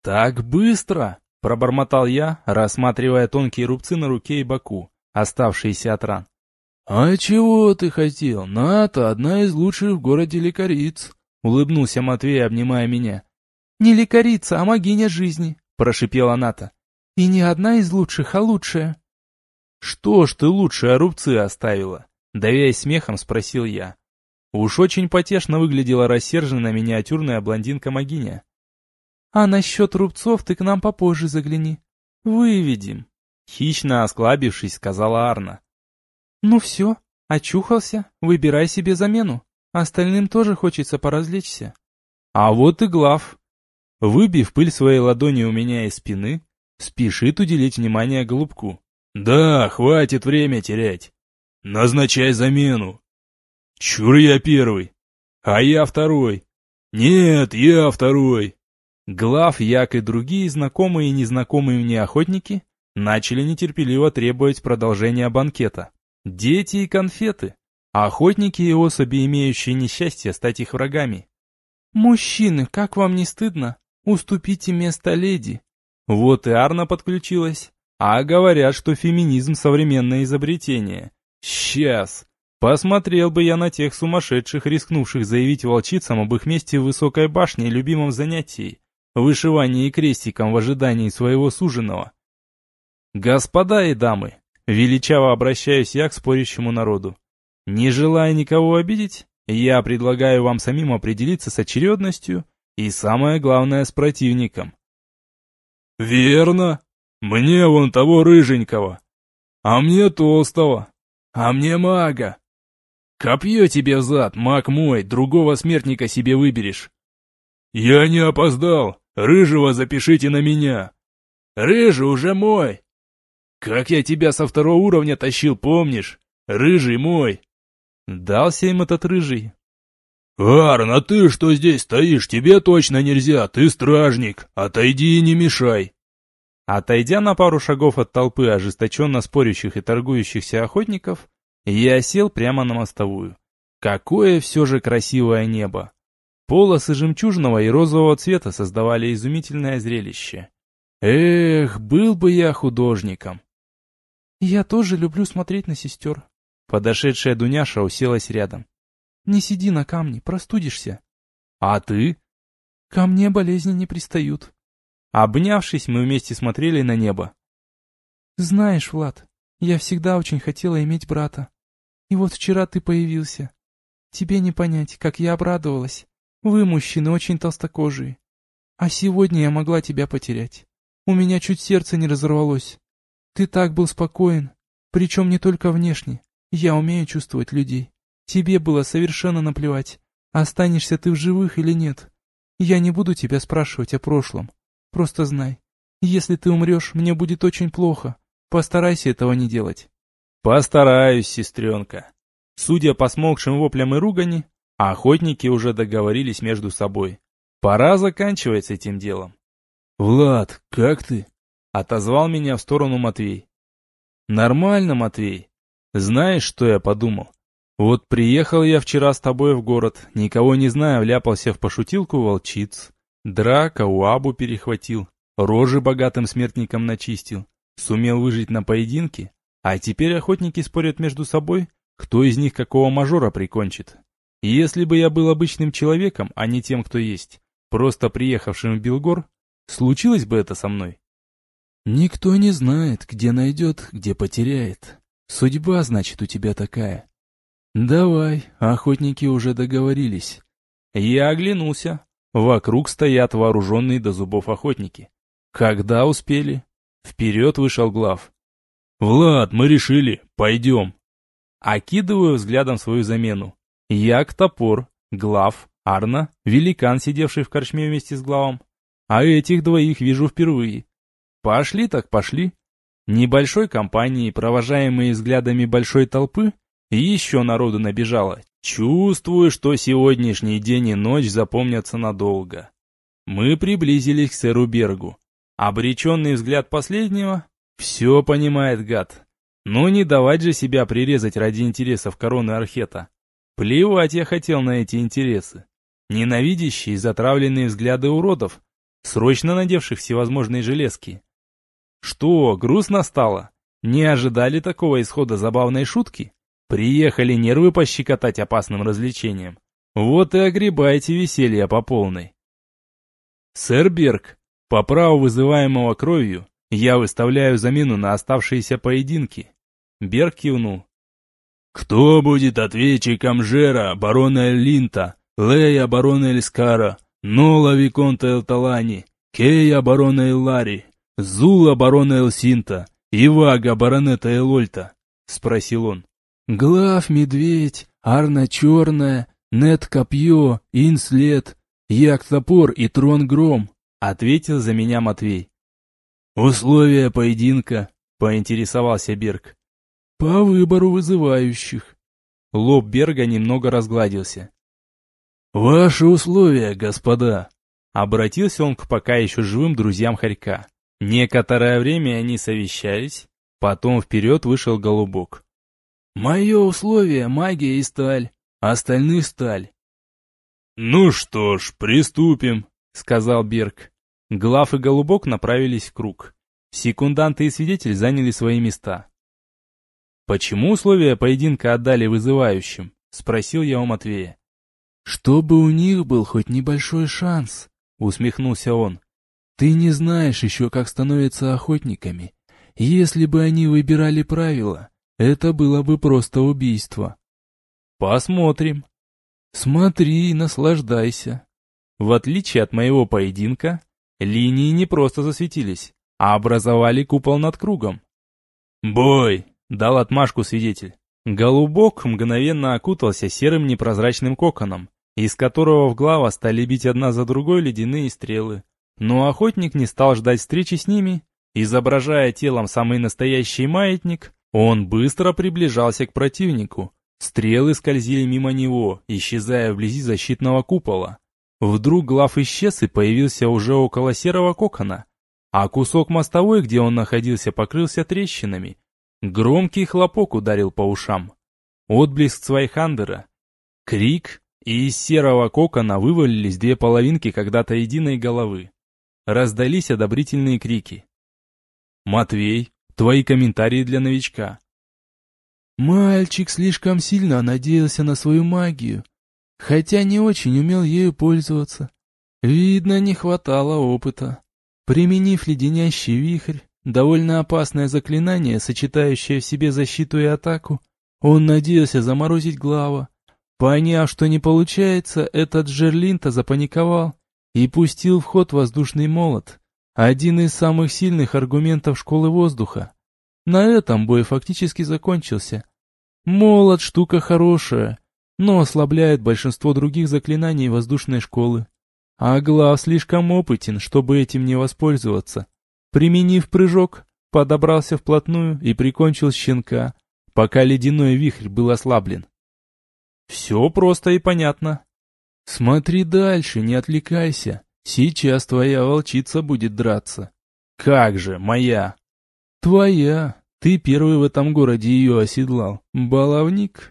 «Так быстро!» — пробормотал я, рассматривая тонкие рубцы на руке и боку, оставшиеся от ран. «А чего ты хотел? Ната — одна из лучших в городе лекариц», — улыбнулся Матвей, обнимая меня. «Не лекарица, а могиня жизни», — прошипела Ната. «И не одна из лучших, а лучшая». «Что ж ты лучшие рубцы оставила?» — давясь смехом, спросил я. Уж очень потешно выглядела рассерженная миниатюрная блондинка-могиня. «А насчет рубцов ты к нам попозже загляни. Выведем», — хищно осклабившись, сказала Арна. «Ну все, очухался, выбирай себе замену. Остальным тоже хочется поразвлечься». А вот и Глав. Выбив пыль своей ладони у меня из спины, спешит уделить внимание голубку. «Да, хватит время терять. Назначай замену». «Чур я первый, а я второй». «Нет, я второй». Глав, Як и другие знакомые и незнакомые мне охотники начали нетерпеливо требовать продолжения банкета. Дети и конфеты, охотники и особи, имеющие несчастье стать их врагами. «Мужчины, как вам не стыдно? Уступите место леди». Вот и Арна подключилась. А говорят, что феминизм — современное изобретение. Сейчас. Посмотрел бы я на тех сумасшедших, рискнувших заявить волчицам об их месте в высокой башне и любимом занятии — вышивании крестиком в ожидании своего суженого. Господа и дамы, величаво обращаюсь я к спорящему народу. Не желая никого обидеть, я предлагаю вам самим определиться с очередностью и, самое главное, с противником. «Верно. Мне вон того рыженького. А мне толстого. А мне мага. Копье тебе в зад, маг мой, другого смертника себе выберешь». «Я не опоздал. Рыжего запишите на меня». «Рыжий уже мой». «Как я тебя со второго уровня тащил, помнишь? Рыжий мой». Дался им этот рыжий. «Арн, а ты что здесь стоишь? Тебе точно нельзя, ты стражник. Отойди и не мешай». Отойдя на пару шагов от толпы ожесточенно спорящих и торгующихся охотников, я сел прямо на мостовую. Какое все же красивое небо! Полосы жемчужного и розового цвета создавали изумительное зрелище. Эх, был бы я художником. «Я тоже люблю смотреть на сестер». Подошедшая Дуняша уселась рядом. «Не сиди на камне, простудишься». «А ты?» «Ко мне болезни не пристают». Обнявшись, мы вместе смотрели на небо. «Знаешь, Влад, я всегда очень хотела иметь брата. И вот вчера ты появился. Тебе не понять, как я обрадовалась. Вы, мужчины, очень толстокожие. А сегодня я могла тебя потерять. У меня чуть сердце не разорвалось. Ты так был спокоен, причем не только внешне. Я умею чувствовать людей. Тебе было совершенно наплевать, останешься ты в живых или нет. Я не буду тебя спрашивать о прошлом. Просто знай, если ты умрешь, мне будет очень плохо. Постарайся этого не делать». «Постараюсь, сестренка». Судя по смолкшим воплям и ругани, охотники уже договорились между собой. Пора заканчивать с этим делом. «Влад, как ты?» — отозвал меня в сторону Матвей. «Нормально, Матвей. Знаешь, что я подумал? Вот приехал я вчера с тобой в город, никого не зная, вляпался в пошутилку волчиц. Драка у Абу перехватил, рожи богатым смертникам начистил, сумел выжить на поединке, а теперь охотники спорят между собой, кто из них какого мажора прикончит. Если бы я был обычным человеком, а не тем, кто есть, просто приехавшим в Белгор, случилось бы это со мной?» «Никто не знает, где найдет, где потеряет. Судьба, значит, у тебя такая. Давай, охотники уже договорились». Я оглянулся. Вокруг стоят вооруженные до зубов охотники. Когда успели? Вперед вышел Глав. «Влад, мы решили, пойдем». Окидываю взглядом свою замену. Як топор, Глав, Арна, великан, сидевший в корчме вместе с Главом. А этих двоих вижу впервые. Пошли так пошли. Небольшой компанией, провожаемые взглядами большой толпы, еще народу набежало. Чувствую, что сегодняшний день и ночь запомнятся надолго. Мы приблизились к сэру Бергу. Обреченный взгляд последнего. Все понимает гад. Но не давать же себя прирезать ради интересов короны Архета. Плевать я хотел на эти интересы. Ненавидящие и затравленные взгляды уродов срочно надевших всевозможные железки. Что, грустно стало? Не ожидали такого исхода забавной шутки? Приехали нервы пощекотать опасным развлечением. Вот и огребайте веселье по полной. Сэр Берг, по праву вызываемого кровью, я выставляю замену на оставшиеся поединки. Берг кивнул. Кто будет ответчиком Жера, барона Линта, Лея, барона Эльскара, Нола, виконта Элталани, Кея, барона Эллари, Зула, барона Элсинта, Ивага, баронета Элольта? Спросил он. Глав Медведь, Арна Черная, Нет Копье, Инслед, Як Топор и Трон Гром, ответил за меня Матвей. Условия поединка, поинтересовался Берг. По выбору вызывающих. Лоб Берга немного разгладился. Ваши условия, господа. Обратился он к пока еще живым друзьям Хорька. Некоторое время они совещались, потом вперед вышел Голубок. Мое условие — магия и сталь, остальных сталь. Ну что ж, приступим, сказал Берг. Глав и Голубок направились в круг. Секунданты и свидетель заняли свои места. «Почему условия поединка отдали вызывающим?» — спросил я у Матвея. «Чтобы у них был хоть небольшой шанс», — усмехнулся он. «Ты не знаешь еще, как становятся охотниками. Если бы они выбирали правила, это было бы просто убийство». «Посмотрим». «Смотри и наслаждайся». В отличие от моего поединка, линии не просто засветились, а образовали купол над кругом. «Бой!» — дал отмашку свидетель. Голубок мгновенно окутался серым непрозрачным коконом, из которого в глава стали бить одна за другой ледяные стрелы. Но охотник не стал ждать встречи с ними. Изображая телом самый настоящий маятник, он быстро приближался к противнику. Стрелы скользили мимо него, исчезая вблизи защитного купола. Вдруг глав исчез и появился уже около серого кокона, а кусок мостовой, где он находился, покрылся трещинами. Громкий хлопок ударил по ушам. Отблеск Свайхандера. Крик, и из серого кокона вывалились две половинки когда-то единой головы. Раздались одобрительные крики. «Матвей, твои комментарии для новичка». Мальчик слишком сильно надеялся на свою магию, хотя не очень умел ею пользоваться. Видно, не хватало опыта. Применив леденящий вихрь, довольно опасное заклинание, сочетающее в себе защиту и атаку, он надеялся заморозить глава. Поняв, что не получается, этот Жерлинта запаниковал и пустил в ход воздушный молот, один из самых сильных аргументов школы воздуха. На этом бой фактически закончился. Молот — штука хорошая, но ослабляет большинство других заклинаний воздушной школы. А глав слишком опытен, чтобы этим не воспользоваться. Применив прыжок, подобрался вплотную и прикончил щенка, пока ледяной вихрь был ослаблен. Все просто и понятно. Смотри дальше, не отвлекайся. Сейчас твоя волчица будет драться. Как же, моя? Твоя. Ты первый в этом городе ее оседлал. Баловник.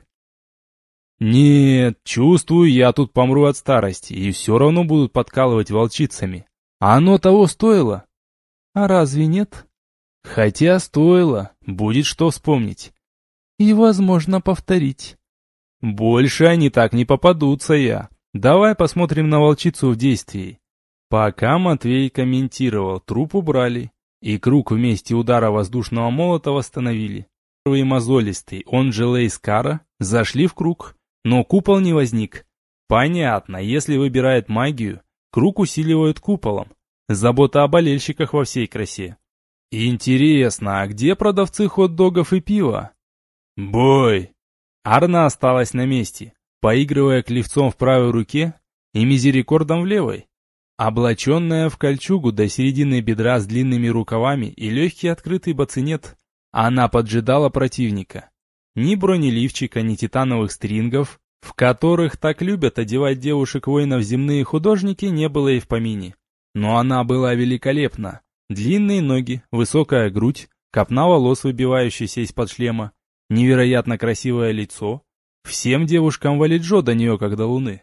Нет, чувствую, я тут помру от старости, и все равно будут подкалывать волчицами. А оно того стоило? А разве нет? Хотя стоило, будет что вспомнить. И, возможно, повторить. Больше они так не попадутся, я. Давай посмотрим на волчицу в действии. Пока Матвей комментировал, труп убрали, и круг в месте удара воздушного молота восстановили. Первый мозолистый, он же Лейскара, зашли в круг, но купол не возник. Понятно, если выбирает магию, круг усиливают куполом. Забота о болельщиках во всей красе. Интересно, а где продавцы хот-догов и пива? Бой! Арна осталась на месте, поигрывая клевцом в правой руке и мизерикордом в левой. Облаченная в кольчугу до середины бедра с длинными рукавами и легкий открытый бацинет, она поджидала противника. Ни бронеливчика, ни титановых стрингов, в которых так любят одевать девушек-воинов земные художники, не было и в помине. Но она была великолепна. Длинные ноги, высокая грудь, копна волос, выбивающаяся из-под шлема, невероятно красивое лицо. Всем девушкам валиджо до нее, как до луны.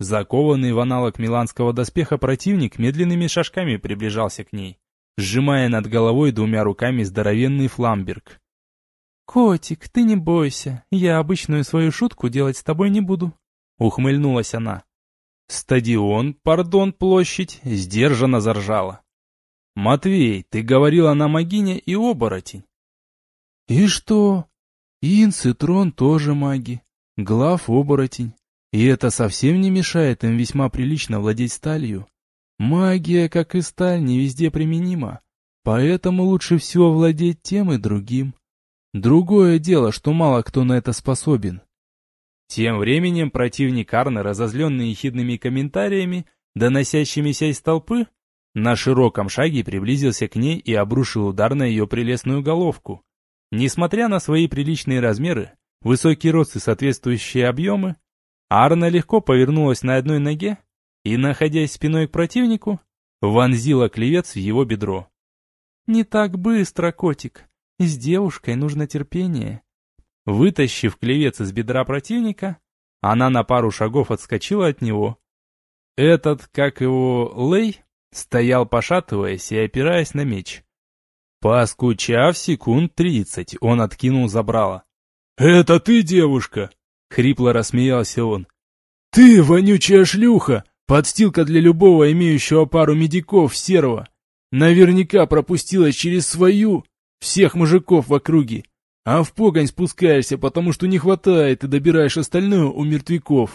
Закованный в аналог миланского доспеха противник медленными шажками приближался к ней, сжимая над головой двумя руками здоровенный фламберг. «Котик, ты не бойся, я обычную свою шутку делать с тобой не буду», — ухмыльнулась она. Стадион, пардон, площадь, сдержанно заржала. «Матвей, ты говорил, она могиня и оборотень». «И что? Инс и Трон тоже маги, Глав оборотень, и это совсем не мешает им весьма прилично владеть сталью. Магия, как и сталь, не везде применима, поэтому лучше всего владеть тем и другим. Другое дело, что мало кто на это способен». Тем временем противник Арны, разозленный ехидными комментариями, доносящимися из толпы, на широком шаге приблизился к ней и обрушил удар на ее прелестную головку. Несмотря на свои приличные размеры, высокий рост и соответствующие объемы, Арна легко повернулась на одной ноге и, находясь спиной к противнику, вонзила клевец в его бедро. «Не так быстро, котик. С девушкой нужно терпение». Вытащив клевец из бедра противника, она на пару шагов отскочила от него. Этот, как его, Лей, стоял пошатываясь и опираясь на меч. Поскучав секунд тридцать, он откинул забрало. «Это ты, девушка?» — хрипло рассмеялся он. «Ты, вонючая шлюха, подстилка для любого имеющего пару медиков серого. Наверняка пропустилась через свою всех мужиков в округе. А в погонь спускаешься, потому что не хватает, и добираешь остальное у мертвяков».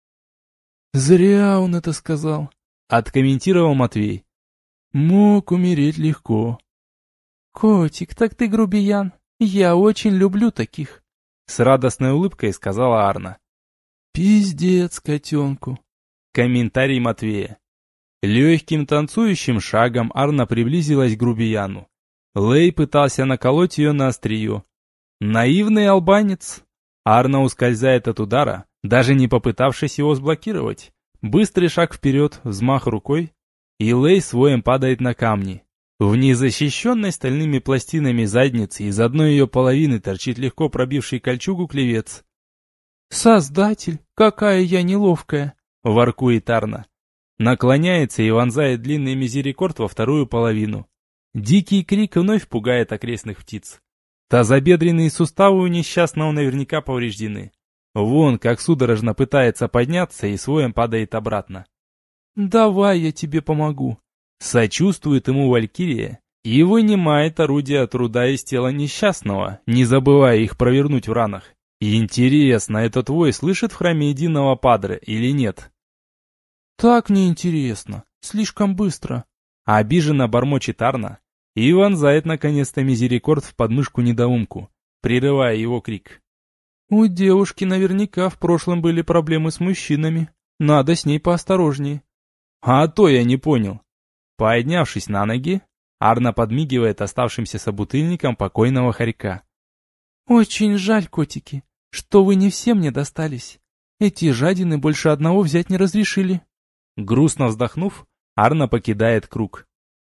«Зря он это сказал», — откомментировал Матвей. «Мог умереть легко». «Котик, так ты грубиян. Я очень люблю таких», — с радостной улыбкой сказала Арна. «Пиздец котенку». Комментарий Матвея. Легким танцующим шагом Арна приблизилась к грубияну. Лей пытался наколоть ее на острие. Наивный албанец. Арна ускользает от удара, даже не попытавшись его сблокировать. Быстрый шаг вперед, взмах рукой, и Лей своем падает на камни. В незащищенной стальными пластинами задницы из одной ее половины торчит легко пробивший кольчугу клевец. «Создатель, какая я неловкая!» — воркует Арна. Наклоняется и вонзает длинный мизерикорд во вторую половину. Дикий крик вновь пугает окрестных птиц. Тазобедренные суставы у несчастного наверняка повреждены. Вон, как судорожно пытается подняться и своем падает обратно. «Давай я тебе помогу», — сочувствует ему Валькирия и вынимает орудие труда из тела несчастного, не забывая их провернуть в ранах. Интересно, этот вой слышит в храме единого Падре или нет? «Так неинтересно, слишком быстро», — обиженно бормочет Арна и вонзает наконец-то мизерикорд в подмышку недоумку, прерывая его крик. «У девушки наверняка в прошлом были проблемы с мужчинами. Надо с ней поосторожнее». «А то я не понял». Поднявшись на ноги, Арна подмигивает оставшимся собутыльникам покойного хорька. «Очень жаль, котики, что вы не все мне достались. Эти жадины больше одного взять не разрешили». Грустно вздохнув, Арна покидает круг.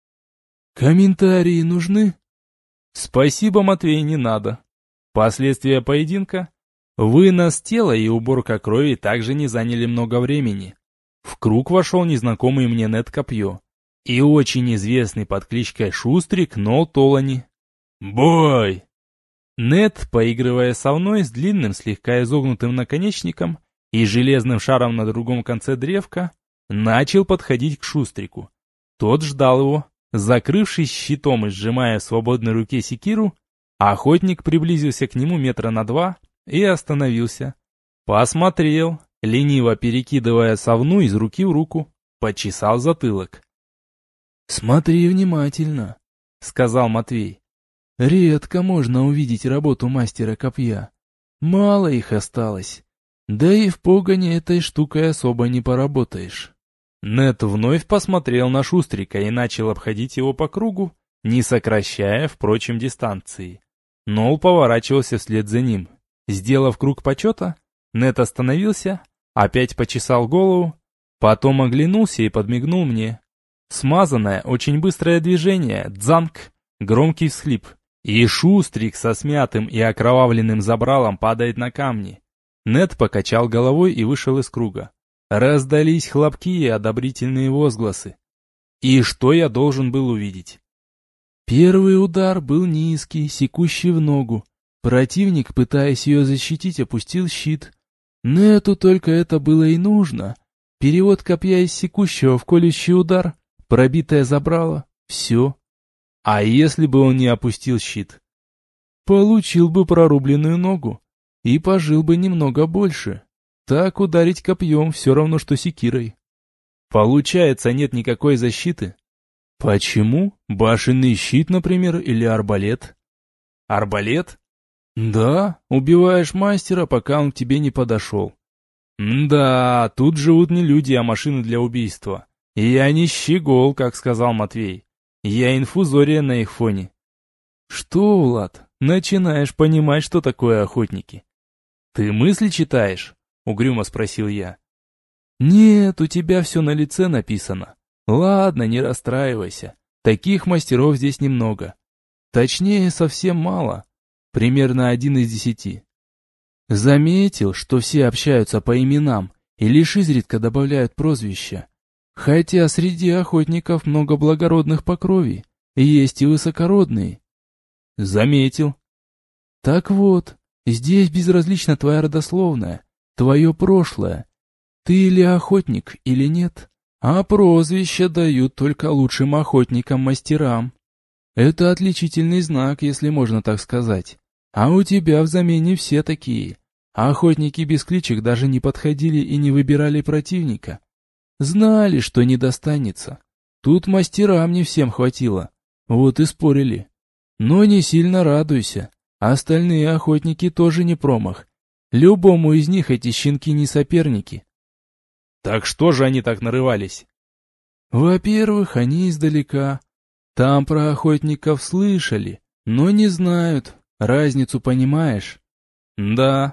«Комментарии нужны?» «Спасибо, Матвей, не надо». Последствия поединка, вынос тела и уборка крови также не заняли много времени. В круг вошел незнакомый мне Нед Копье и очень известный под кличкой Шустрик Нол Толани. «Бой!» Нед, поигрывая совной с длинным слегка изогнутым наконечником и железным шаром на другом конце древка, начал подходить к Шустрику. Тот ждал его, закрывшись щитом и сжимая в свободной руке секиру. Охотник приблизился к нему метра на два и остановился. Посмотрел, лениво перекидывая совну из руки в руку, почесал затылок. «Смотри внимательно», — сказал Матвей. «Редко можно увидеть работу мастера копья. Мало их осталось. Да и в погоне этой штукой особо не поработаешь». Нед вновь посмотрел на Шустрика и начал обходить его по кругу, не сокращая, впрочем, дистанции. Нол поворачивался вслед за ним. Сделав круг почета, Нед остановился, опять почесал голову, потом оглянулся и подмигнул мне. Смазанное, очень быстрое движение, дзанг, громкий всхлип, и Шустрик со смятым и окровавленным забралом падает на камни. Нед покачал головой и вышел из круга. Раздались хлопки и одобрительные возгласы. И что я должен был увидеть? Первый удар был низкий, секущий в ногу. Противник, пытаясь ее защитить, опустил щит. Нету только это было и нужно. Перевод копья из секущего в колющий удар, пробитое забрало, все. А если бы он не опустил щит? Получил бы прорубленную ногу и пожил бы немного больше. Так ударить копьем все равно, что секирой. Получается, нет никакой защиты? Почему? Башенный щит, например, или арбалет? Арбалет? Да, убиваешь мастера, пока он к тебе не подошел. Да, тут живут не люди, а машины для убийства. И я не щегол, как сказал Матвей. Я инфузория на их фоне. Что, Влад, начинаешь понимать, что такое охотники? Ты мысли читаешь? Угрюмо спросил я. Нет, у тебя все на лице написано. Ладно, не расстраивайся. Таких мастеров здесь немного. Точнее, совсем мало. Примерно один из десяти. Заметил, что все общаются по именам и лишь изредка добавляют прозвища. Хотя среди охотников много благородных по крови, есть и высокородные. Заметил. Так вот, здесь безразлична твоя родословная, твое прошлое. Ты или охотник, или нет. А прозвища дают только лучшим охотникам-мастерам. Это отличительный знак, если можно так сказать. А у тебя в замене все такие. Охотники без кличек даже не подходили и не выбирали противника. Знали, что не достанется. Тут мастерам не всем хватило. Вот и спорили. Но не сильно радуйся. Остальные охотники тоже не промах. Любому из них эти щенки не соперники. Так что же они так нарывались? Во-первых, они издалека. Там про охотников слышали, но не знают. Разницу понимаешь? Да.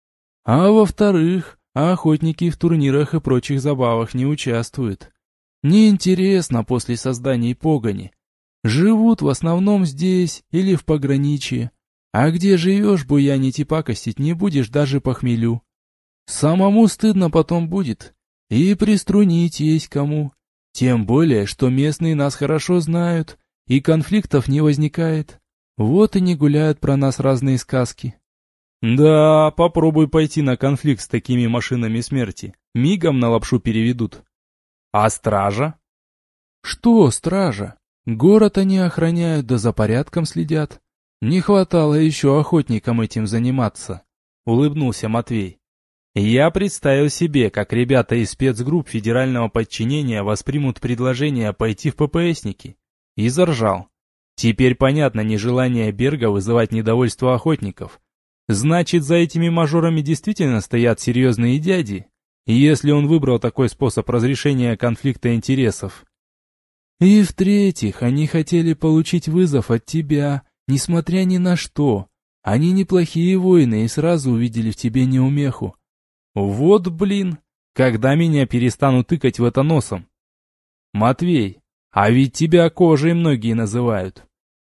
А во-вторых, охотники в турнирах и прочих забавах не участвуют. Неинтересно после создания погони. Живут в основном здесь или в пограничье. А где живешь, буянить и пакостить не будешь даже по хмелю. Самому стыдно потом будет. И приструнить есть кому. Тем более, что местные нас хорошо знают, и конфликтов не возникает. Вот и не гуляют про нас разные сказки. Да, попробуй пойти на конфликт с такими машинами смерти. Мигом на лапшу переведут. А стража? Что стража? Город они охраняют, да за порядком следят. Не хватало еще охотникам этим заниматься. Улыбнулся Матвей. Я представил себе, как ребята из спецгрупп федерального подчинения воспримут предложение пойти в ППСники. И заржал. Теперь понятно нежелание Берга вызывать недовольство охотников. Значит, за этими мажорами действительно стоят серьезные дяди, и если он выбрал такой способ разрешения конфликта интересов. И в-третьих, они хотели получить вызов от тебя, несмотря ни на что. Они неплохие воины и сразу увидели в тебе неумеху. Вот блин, когда меня перестанут тыкать в это носом? Матвей, а ведь тебя кожей многие называют.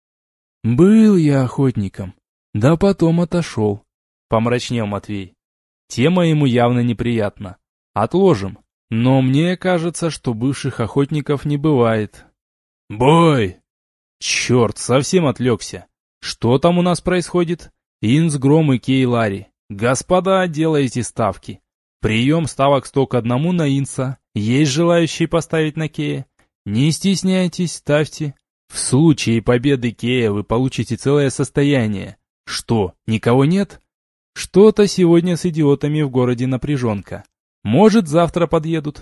Был я охотником, да потом отошел. Помрачнел Матвей. Тема ему явно неприятна. Отложим. Но мне кажется, что бывших охотников не бывает. Бой! Черт, совсем отвлекся. Что там у нас происходит? Инс, Гром и Кей Ларри. Господа, делайте ставки. Прием ставок сто к одному на Инса. Есть желающие поставить на Кея? Не стесняйтесь, ставьте. В случае победы Кея вы получите целое состояние. Что, никого нет? Что-то сегодня с идиотами в городе напряженка. Может, завтра подъедут.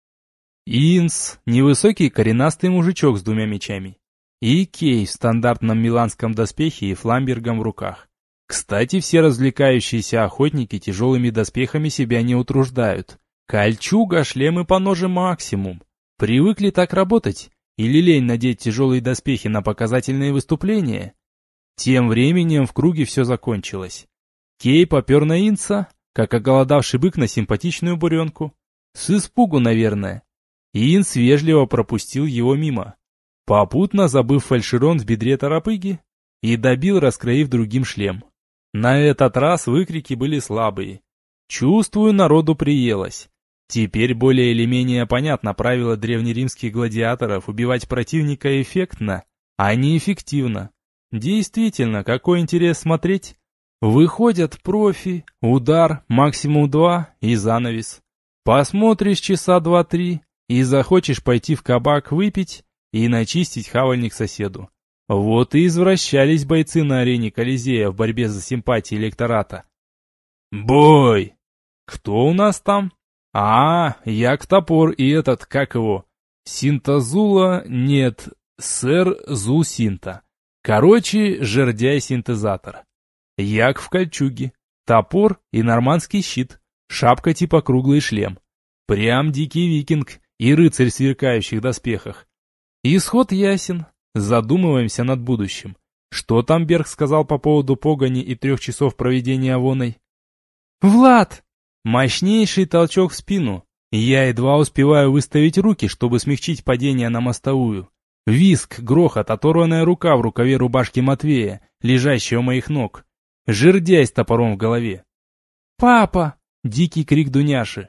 Инс, невысокий коренастый мужичок с двумя мечами. И Кей в стандартном миланском доспехе и фламбергом в руках. Кстати, все развлекающиеся охотники тяжелыми доспехами себя не утруждают. Кольчуга, шлемы по ноже максимум. Привыкли так работать? Или лень надеть тяжелые доспехи на показательные выступления? Тем временем в круге все закончилось. Кей попер на Инса, как оголодавший бык на симпатичную буренку. С испугу, наверное. Инс вежливо пропустил его мимо, попутно забыв фальшерон в бедре торопыги, и добил, раскроив другим шлем. На этот раз выкрики были слабые. Чувствую, народу приелось. Теперь более или менее понятно правило древнеримских гладиаторов убивать противника эффектно, а не эффективно. Действительно, какой интерес смотреть? Выходят профи, удар, максимум два и занавес. Посмотришь часа два-три и захочешь пойти в кабак выпить и начистить хавальник соседу. Вот и извращались бойцы на арене Колизея в борьбе за симпатии электората. Бой! Кто у нас там? А, Як-Топор и этот, как его? Синтазула, нет, сэр Зу-Синта. Короче, жердяй-синтезатор. Як в кольчуге, топор и нормандский щит, шапка типа круглый шлем. Прям дикий викинг и рыцарь в сверкающих доспехах. Исход ясен. Задумываемся над будущим. Что там Берг сказал по поводу погони и трех часов проведения воной? «Влад!» Мощнейший толчок в спину. Я едва успеваю выставить руки, чтобы смягчить падение на мостовую. Визг, грохот, оторванная рука в рукаве рубашки Матвея, лежащая у моих ног. Жердяй с топором в голове. «Папа!» — дикий крик Дуняши.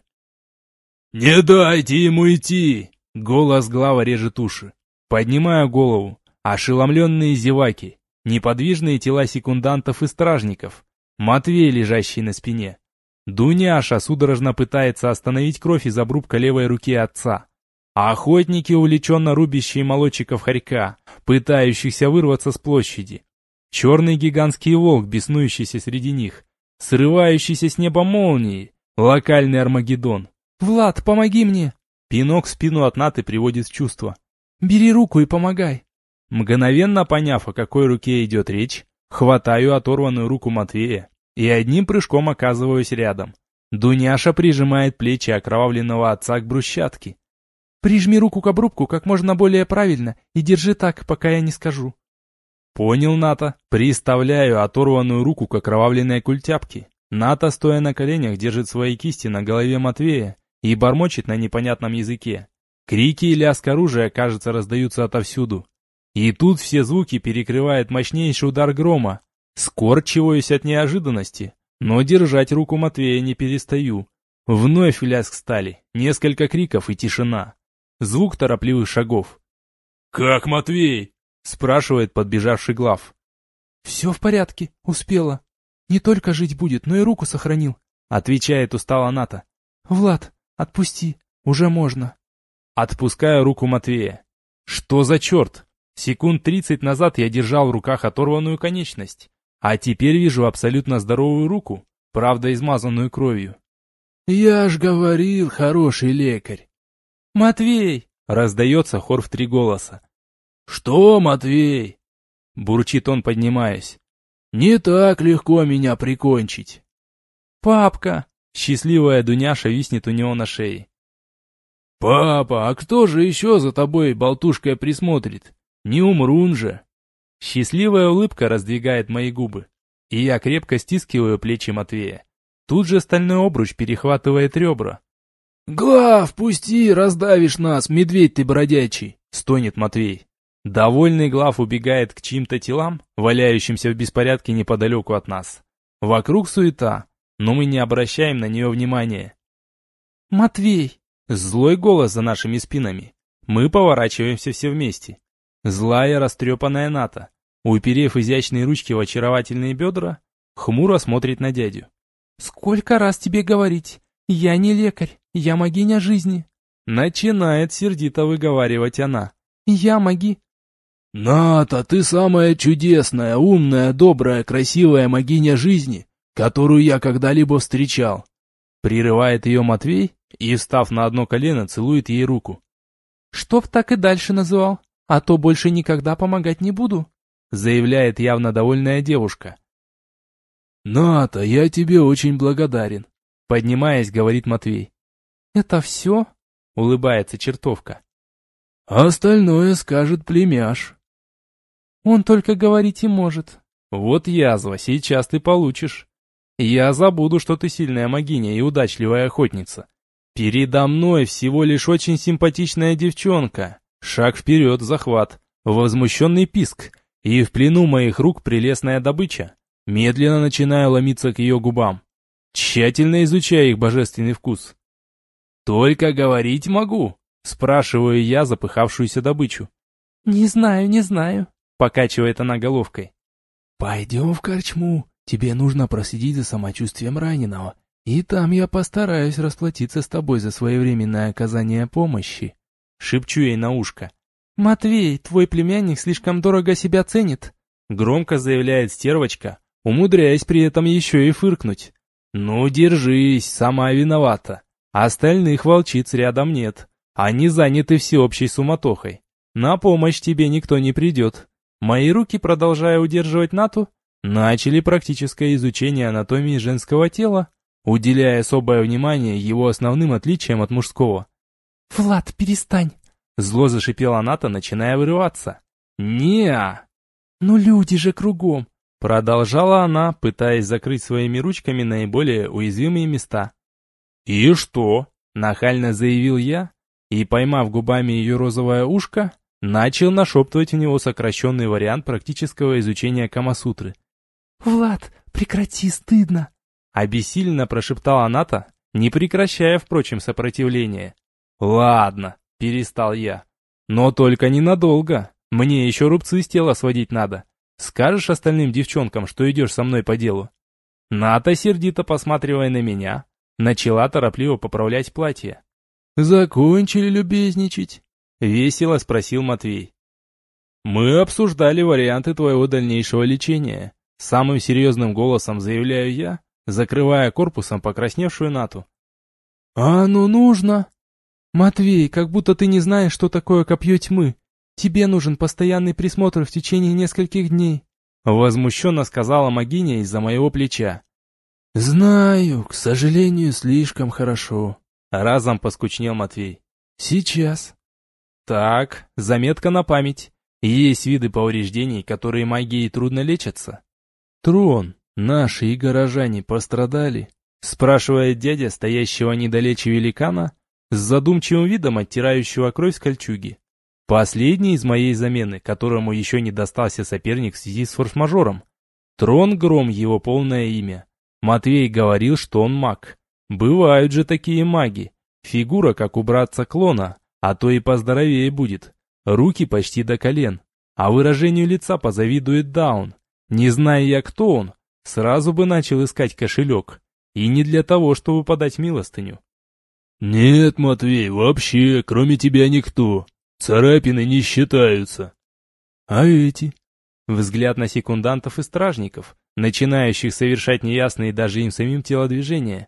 «Не дайте ему идти!» — голос глава режет уши. Поднимаю голову. Ошеломленные зеваки. Неподвижные тела секундантов и стражников. Матвей, лежащий на спине. Дуняша судорожно пытается остановить кровь из обрубка левой руки отца. Охотники, увлеченно рубящие молодчиков хорька, пытающихся вырваться с площади. Черный гигантский волк, беснующийся среди них. Срывающийся с неба молнией. Локальный Армагеддон. «Влад, помоги мне!» Пинок в спину от Наты приводит в чувство. «Бери руку и помогай!» Мгновенно поняв, о какой руке идет речь, хватаю оторванную руку Матвея и одним прыжком оказываюсь рядом. Дуняша прижимает плечи окровавленного отца к брусчатке. «Прижми руку к обрубку как можно более правильно и держи так, пока я не скажу». «Понял, Ната. Приставляю оторванную руку к окровавленной культяпке. Ната, стоя на коленях, держит свои кисти на голове Матвея и бормочет на непонятном языке. Крики и лязг оружия, кажется, раздаются отовсюду. И тут все звуки перекрывает мощнейший удар грома. Скорчиваюсь от неожиданности, но держать руку Матвея не перестаю. Вновь лязг стали, несколько криков и тишина. Звук торопливых шагов. «Как Матвей?» — спрашивает подбежавший глав. «Все в порядке, успела. Не только жить будет, но и руку сохранил», — отвечает устало Ната. «Влад, отпусти, уже можно». Отпускаю руку Матвея. Что за черт? Секунд тридцать назад я держал в руках оторванную конечность, а теперь вижу абсолютно здоровую руку, правда измазанную кровью. «Я ж говорил, хороший лекарь». «Матвей!» — раздается хор в три голоса. «Что, Матвей?» — бурчит он, поднимаясь. «Не так легко меня прикончить». «Папка!» — счастливая Дуняша виснет у него на шее. «Папа, а кто же еще за тобой болтушкой присмотрит? Не умрун же!» Счастливая улыбка раздвигает мои губы, и я крепко стискиваю плечи Матвея. Тут же стальной обруч перехватывает ребра. «Глав, пусти, раздавишь нас, медведь ты бродячий!» — стонет Матвей. Довольный глав убегает к чьим-то телам, валяющимся в беспорядке неподалеку от нас. Вокруг суета, но мы не обращаем на нее внимания. «Матвей!» Злой голос за нашими спинами. Мы поворачиваемся все вместе. Злая растрепанная Ната, уперев изящные ручки в очаровательные бедра, хмуро смотрит на дядю. «Сколько раз тебе говорить? Я не лекарь, я могиня жизни». Начинает сердито выговаривать она. «Я маги». «Ната, ты самая чудесная, умная, добрая, красивая могиня жизни, которую я когда-либо встречал». Прерывает ее Матвей и, встав на одно колено, целует ей руку. «Чтоб так и дальше называл, а то больше никогда помогать не буду», заявляет явно довольная девушка. «Ната, я тебе очень благодарен», поднимаясь, говорит Матвей. «Это все?» улыбается чертовка. «Остальное скажет племяш». «Он только говорить и может». «Вот язва, сейчас ты получишь. Я забуду, что ты сильная могиня и удачливая охотница. Передо мной всего лишь очень симпатичная девчонка. Шаг вперед, захват, возмущенный писк, и в плену моих рук прелестная добыча. Медленно начинаю ломиться к ее губам, тщательно изучая их божественный вкус. «Только говорить могу?» — спрашиваю я запыхавшуюся добычу. «Не знаю, не знаю», — покачивает она головкой. «Пойдем в корчму. Тебе нужно проследить за самочувствием раненого. И там я постараюсь расплатиться с тобой за своевременное оказание помощи», — шепчу ей на ушко. «Матвей, твой племянник слишком дорого себя ценит», — громко заявляет стервочка, умудряясь при этом еще и фыркнуть. «Ну, держись, сама виновата. Остальных волчиц рядом нет. Они заняты всеобщей суматохой. На помощь тебе никто не придет. Мои руки, продолжая удерживать Нату, начали практическое изучение анатомии женского тела, уделяя особое внимание его основным отличиям от мужского. «Влад, перестань!» Зло зашипела Ната, начиная вырываться. «Не-а!» «Ну люди же кругом!» Продолжала она, пытаясь закрыть своими ручками наиболее уязвимые места. «И что?» — нахально заявил я, и, поймав губами ее розовое ушко, начал нашептывать в него сокращенный вариант практического изучения Камасутры. «Влад, прекрати, стыдно!» Обессиленно прошептала Ната, не прекращая, впрочем, сопротивления. «Ладно», — перестал я. «Но только ненадолго. Мне еще рубцы с тела сводить надо. Скажешь остальным девчонкам, что идешь со мной по делу?» Ната, сердито посматривая на меня, начала торопливо поправлять платье. «Закончили любезничать?» — весело спросил Матвей. «Мы обсуждали варианты твоего дальнейшего лечения», — самым серьезным голосом заявляю я, закрывая корпусом покрасневшую Нату. «А оно нужно?» «Матвей, как будто ты не знаешь, что такое копье тьмы. Тебе нужен постоянный присмотр в течение нескольких дней», — возмущенно сказала Магиня из-за моего плеча. «Знаю, к сожалению, слишком хорошо», — разом поскучнел Матвей. «Сейчас». «Так, заметка на память. Есть виды повреждений, которые магией трудно лечатся». «Трон, наши и горожане пострадали?» — спрашивает дядя, стоящего недалече великана, с задумчивым видом оттирающего кровь с кольчуги. Последний из моей замены, которому еще не достался соперник в связи с форс-мажором. Трон Гром его полное имя. Матвей говорил, что он маг. Бывают же такие маги. Фигура, как у братца-клона, а то и поздоровее будет. Руки почти до колен. А выражению лица позавидует Даун. Не зная я, кто он, сразу бы начал искать кошелек. И не для того, чтобы подать милостыню. «Нет, Матвей, вообще, кроме тебя никто. Царапины не считаются». «А эти?» Взгляд на секундантов и стражников, начинающих совершать неясные даже им самим телодвижения.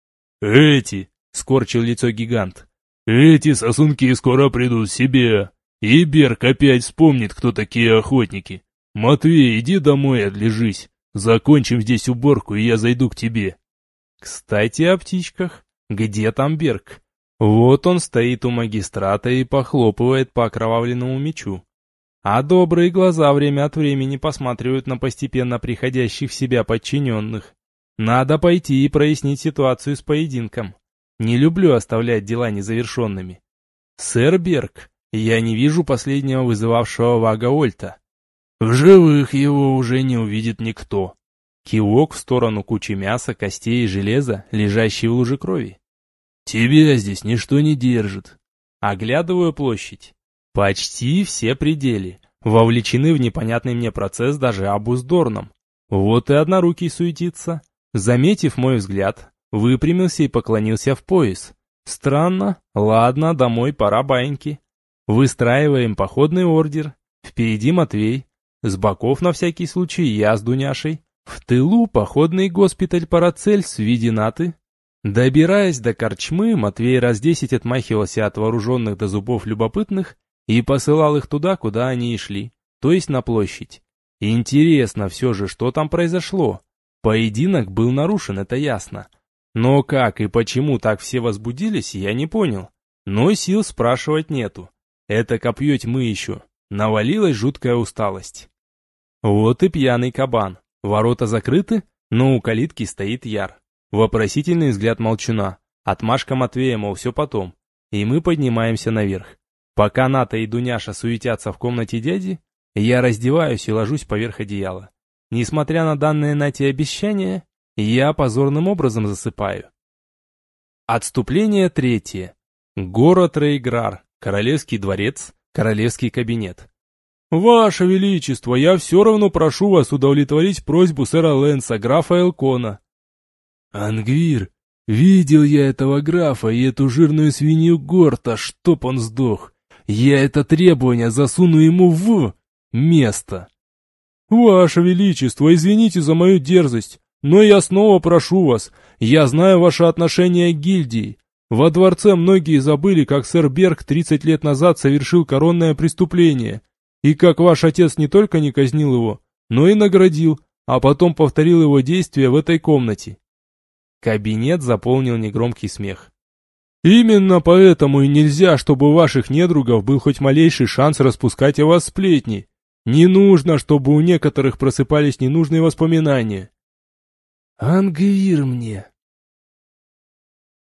«Эти!» — скорчил лицо гигант. «Эти сосунки скоро придут в себя. И Берг опять вспомнит, кто такие охотники. Матвей, иди домой, отлежись. Закончим здесь уборку, и я зайду к тебе». Кстати, о птичках. Где там Берг? Вот он стоит у магистрата и похлопывает по окровавленному мечу. А добрые глаза время от времени посматривают на постепенно приходящих в себя подчиненных. Надо пойти и прояснить ситуацию с поединком. Не люблю оставлять дела незавершенными. «Сэр Берг, я не вижу последнего вызывавшего Вага Ольта. В живых его уже не увидит никто». Кивок в сторону кучи мяса, костей и железа, лежащей в луже крови. «Тебя здесь ничто не держит». Оглядываю площадь. Почти все пределы вовлечены в непонятный мне процесс даже обуздорном. Вот и однорукий суетится. Заметив мой взгляд, выпрямился и поклонился в пояс. Странно. Ладно, домой, пора баиньки. Выстраиваем походный ордер. Впереди Матвей. С боков на всякий случай я с Дуняшей. В тылу походный госпиталь Парацельс в виде Наты. Добираясь до корчмы, Матвей раз десять отмахивался от вооруженных до зубов любопытных и посылал их туда, куда они и шли, то есть на площадь. Интересно все же, что там произошло. Поединок был нарушен, это ясно. Но как и почему так все возбудились, я не понял. Но сил спрашивать нету. Это копье тьмы еще. Навалилась жуткая усталость. Вот и пьяный кабан. Ворота закрыты, но у калитки стоит Яр. Вопросительный взгляд молчуна. Отмашка Матвея, мол, все потом. И мы поднимаемся наверх. Пока Ната и Дуняша суетятся в комнате дяди, я раздеваюсь и ложусь поверх одеяла. Несмотря на данное Нате обещание, я позорным образом засыпаю. Отступление третье. Город Рейграр, королевский дворец, королевский кабинет. «Ваше Величество, я все равно прошу вас удовлетворить просьбу сэра Лэнса, графа Элкона». «Ангвир, видел я этого графа и эту жирную свинью Горта, чтоб он сдох. Я это требование засуну ему в место». «Ваше Величество, извините за мою дерзость, но я снова прошу вас, я знаю ваше отношение к гильдии. Во дворце многие забыли, как сэр Берг тридцать лет назад совершил коронное преступление, и как ваш отец не только не казнил его, но и наградил, а потом повторил его действия в этой комнате». Кабинет заполнил негромкий смех. «Именно поэтому и нельзя, чтобы у ваших недругов был хоть малейший шанс распускать о вас сплетни. Не нужно, чтобы у некоторых просыпались ненужные воспоминания». «Ангвир мне,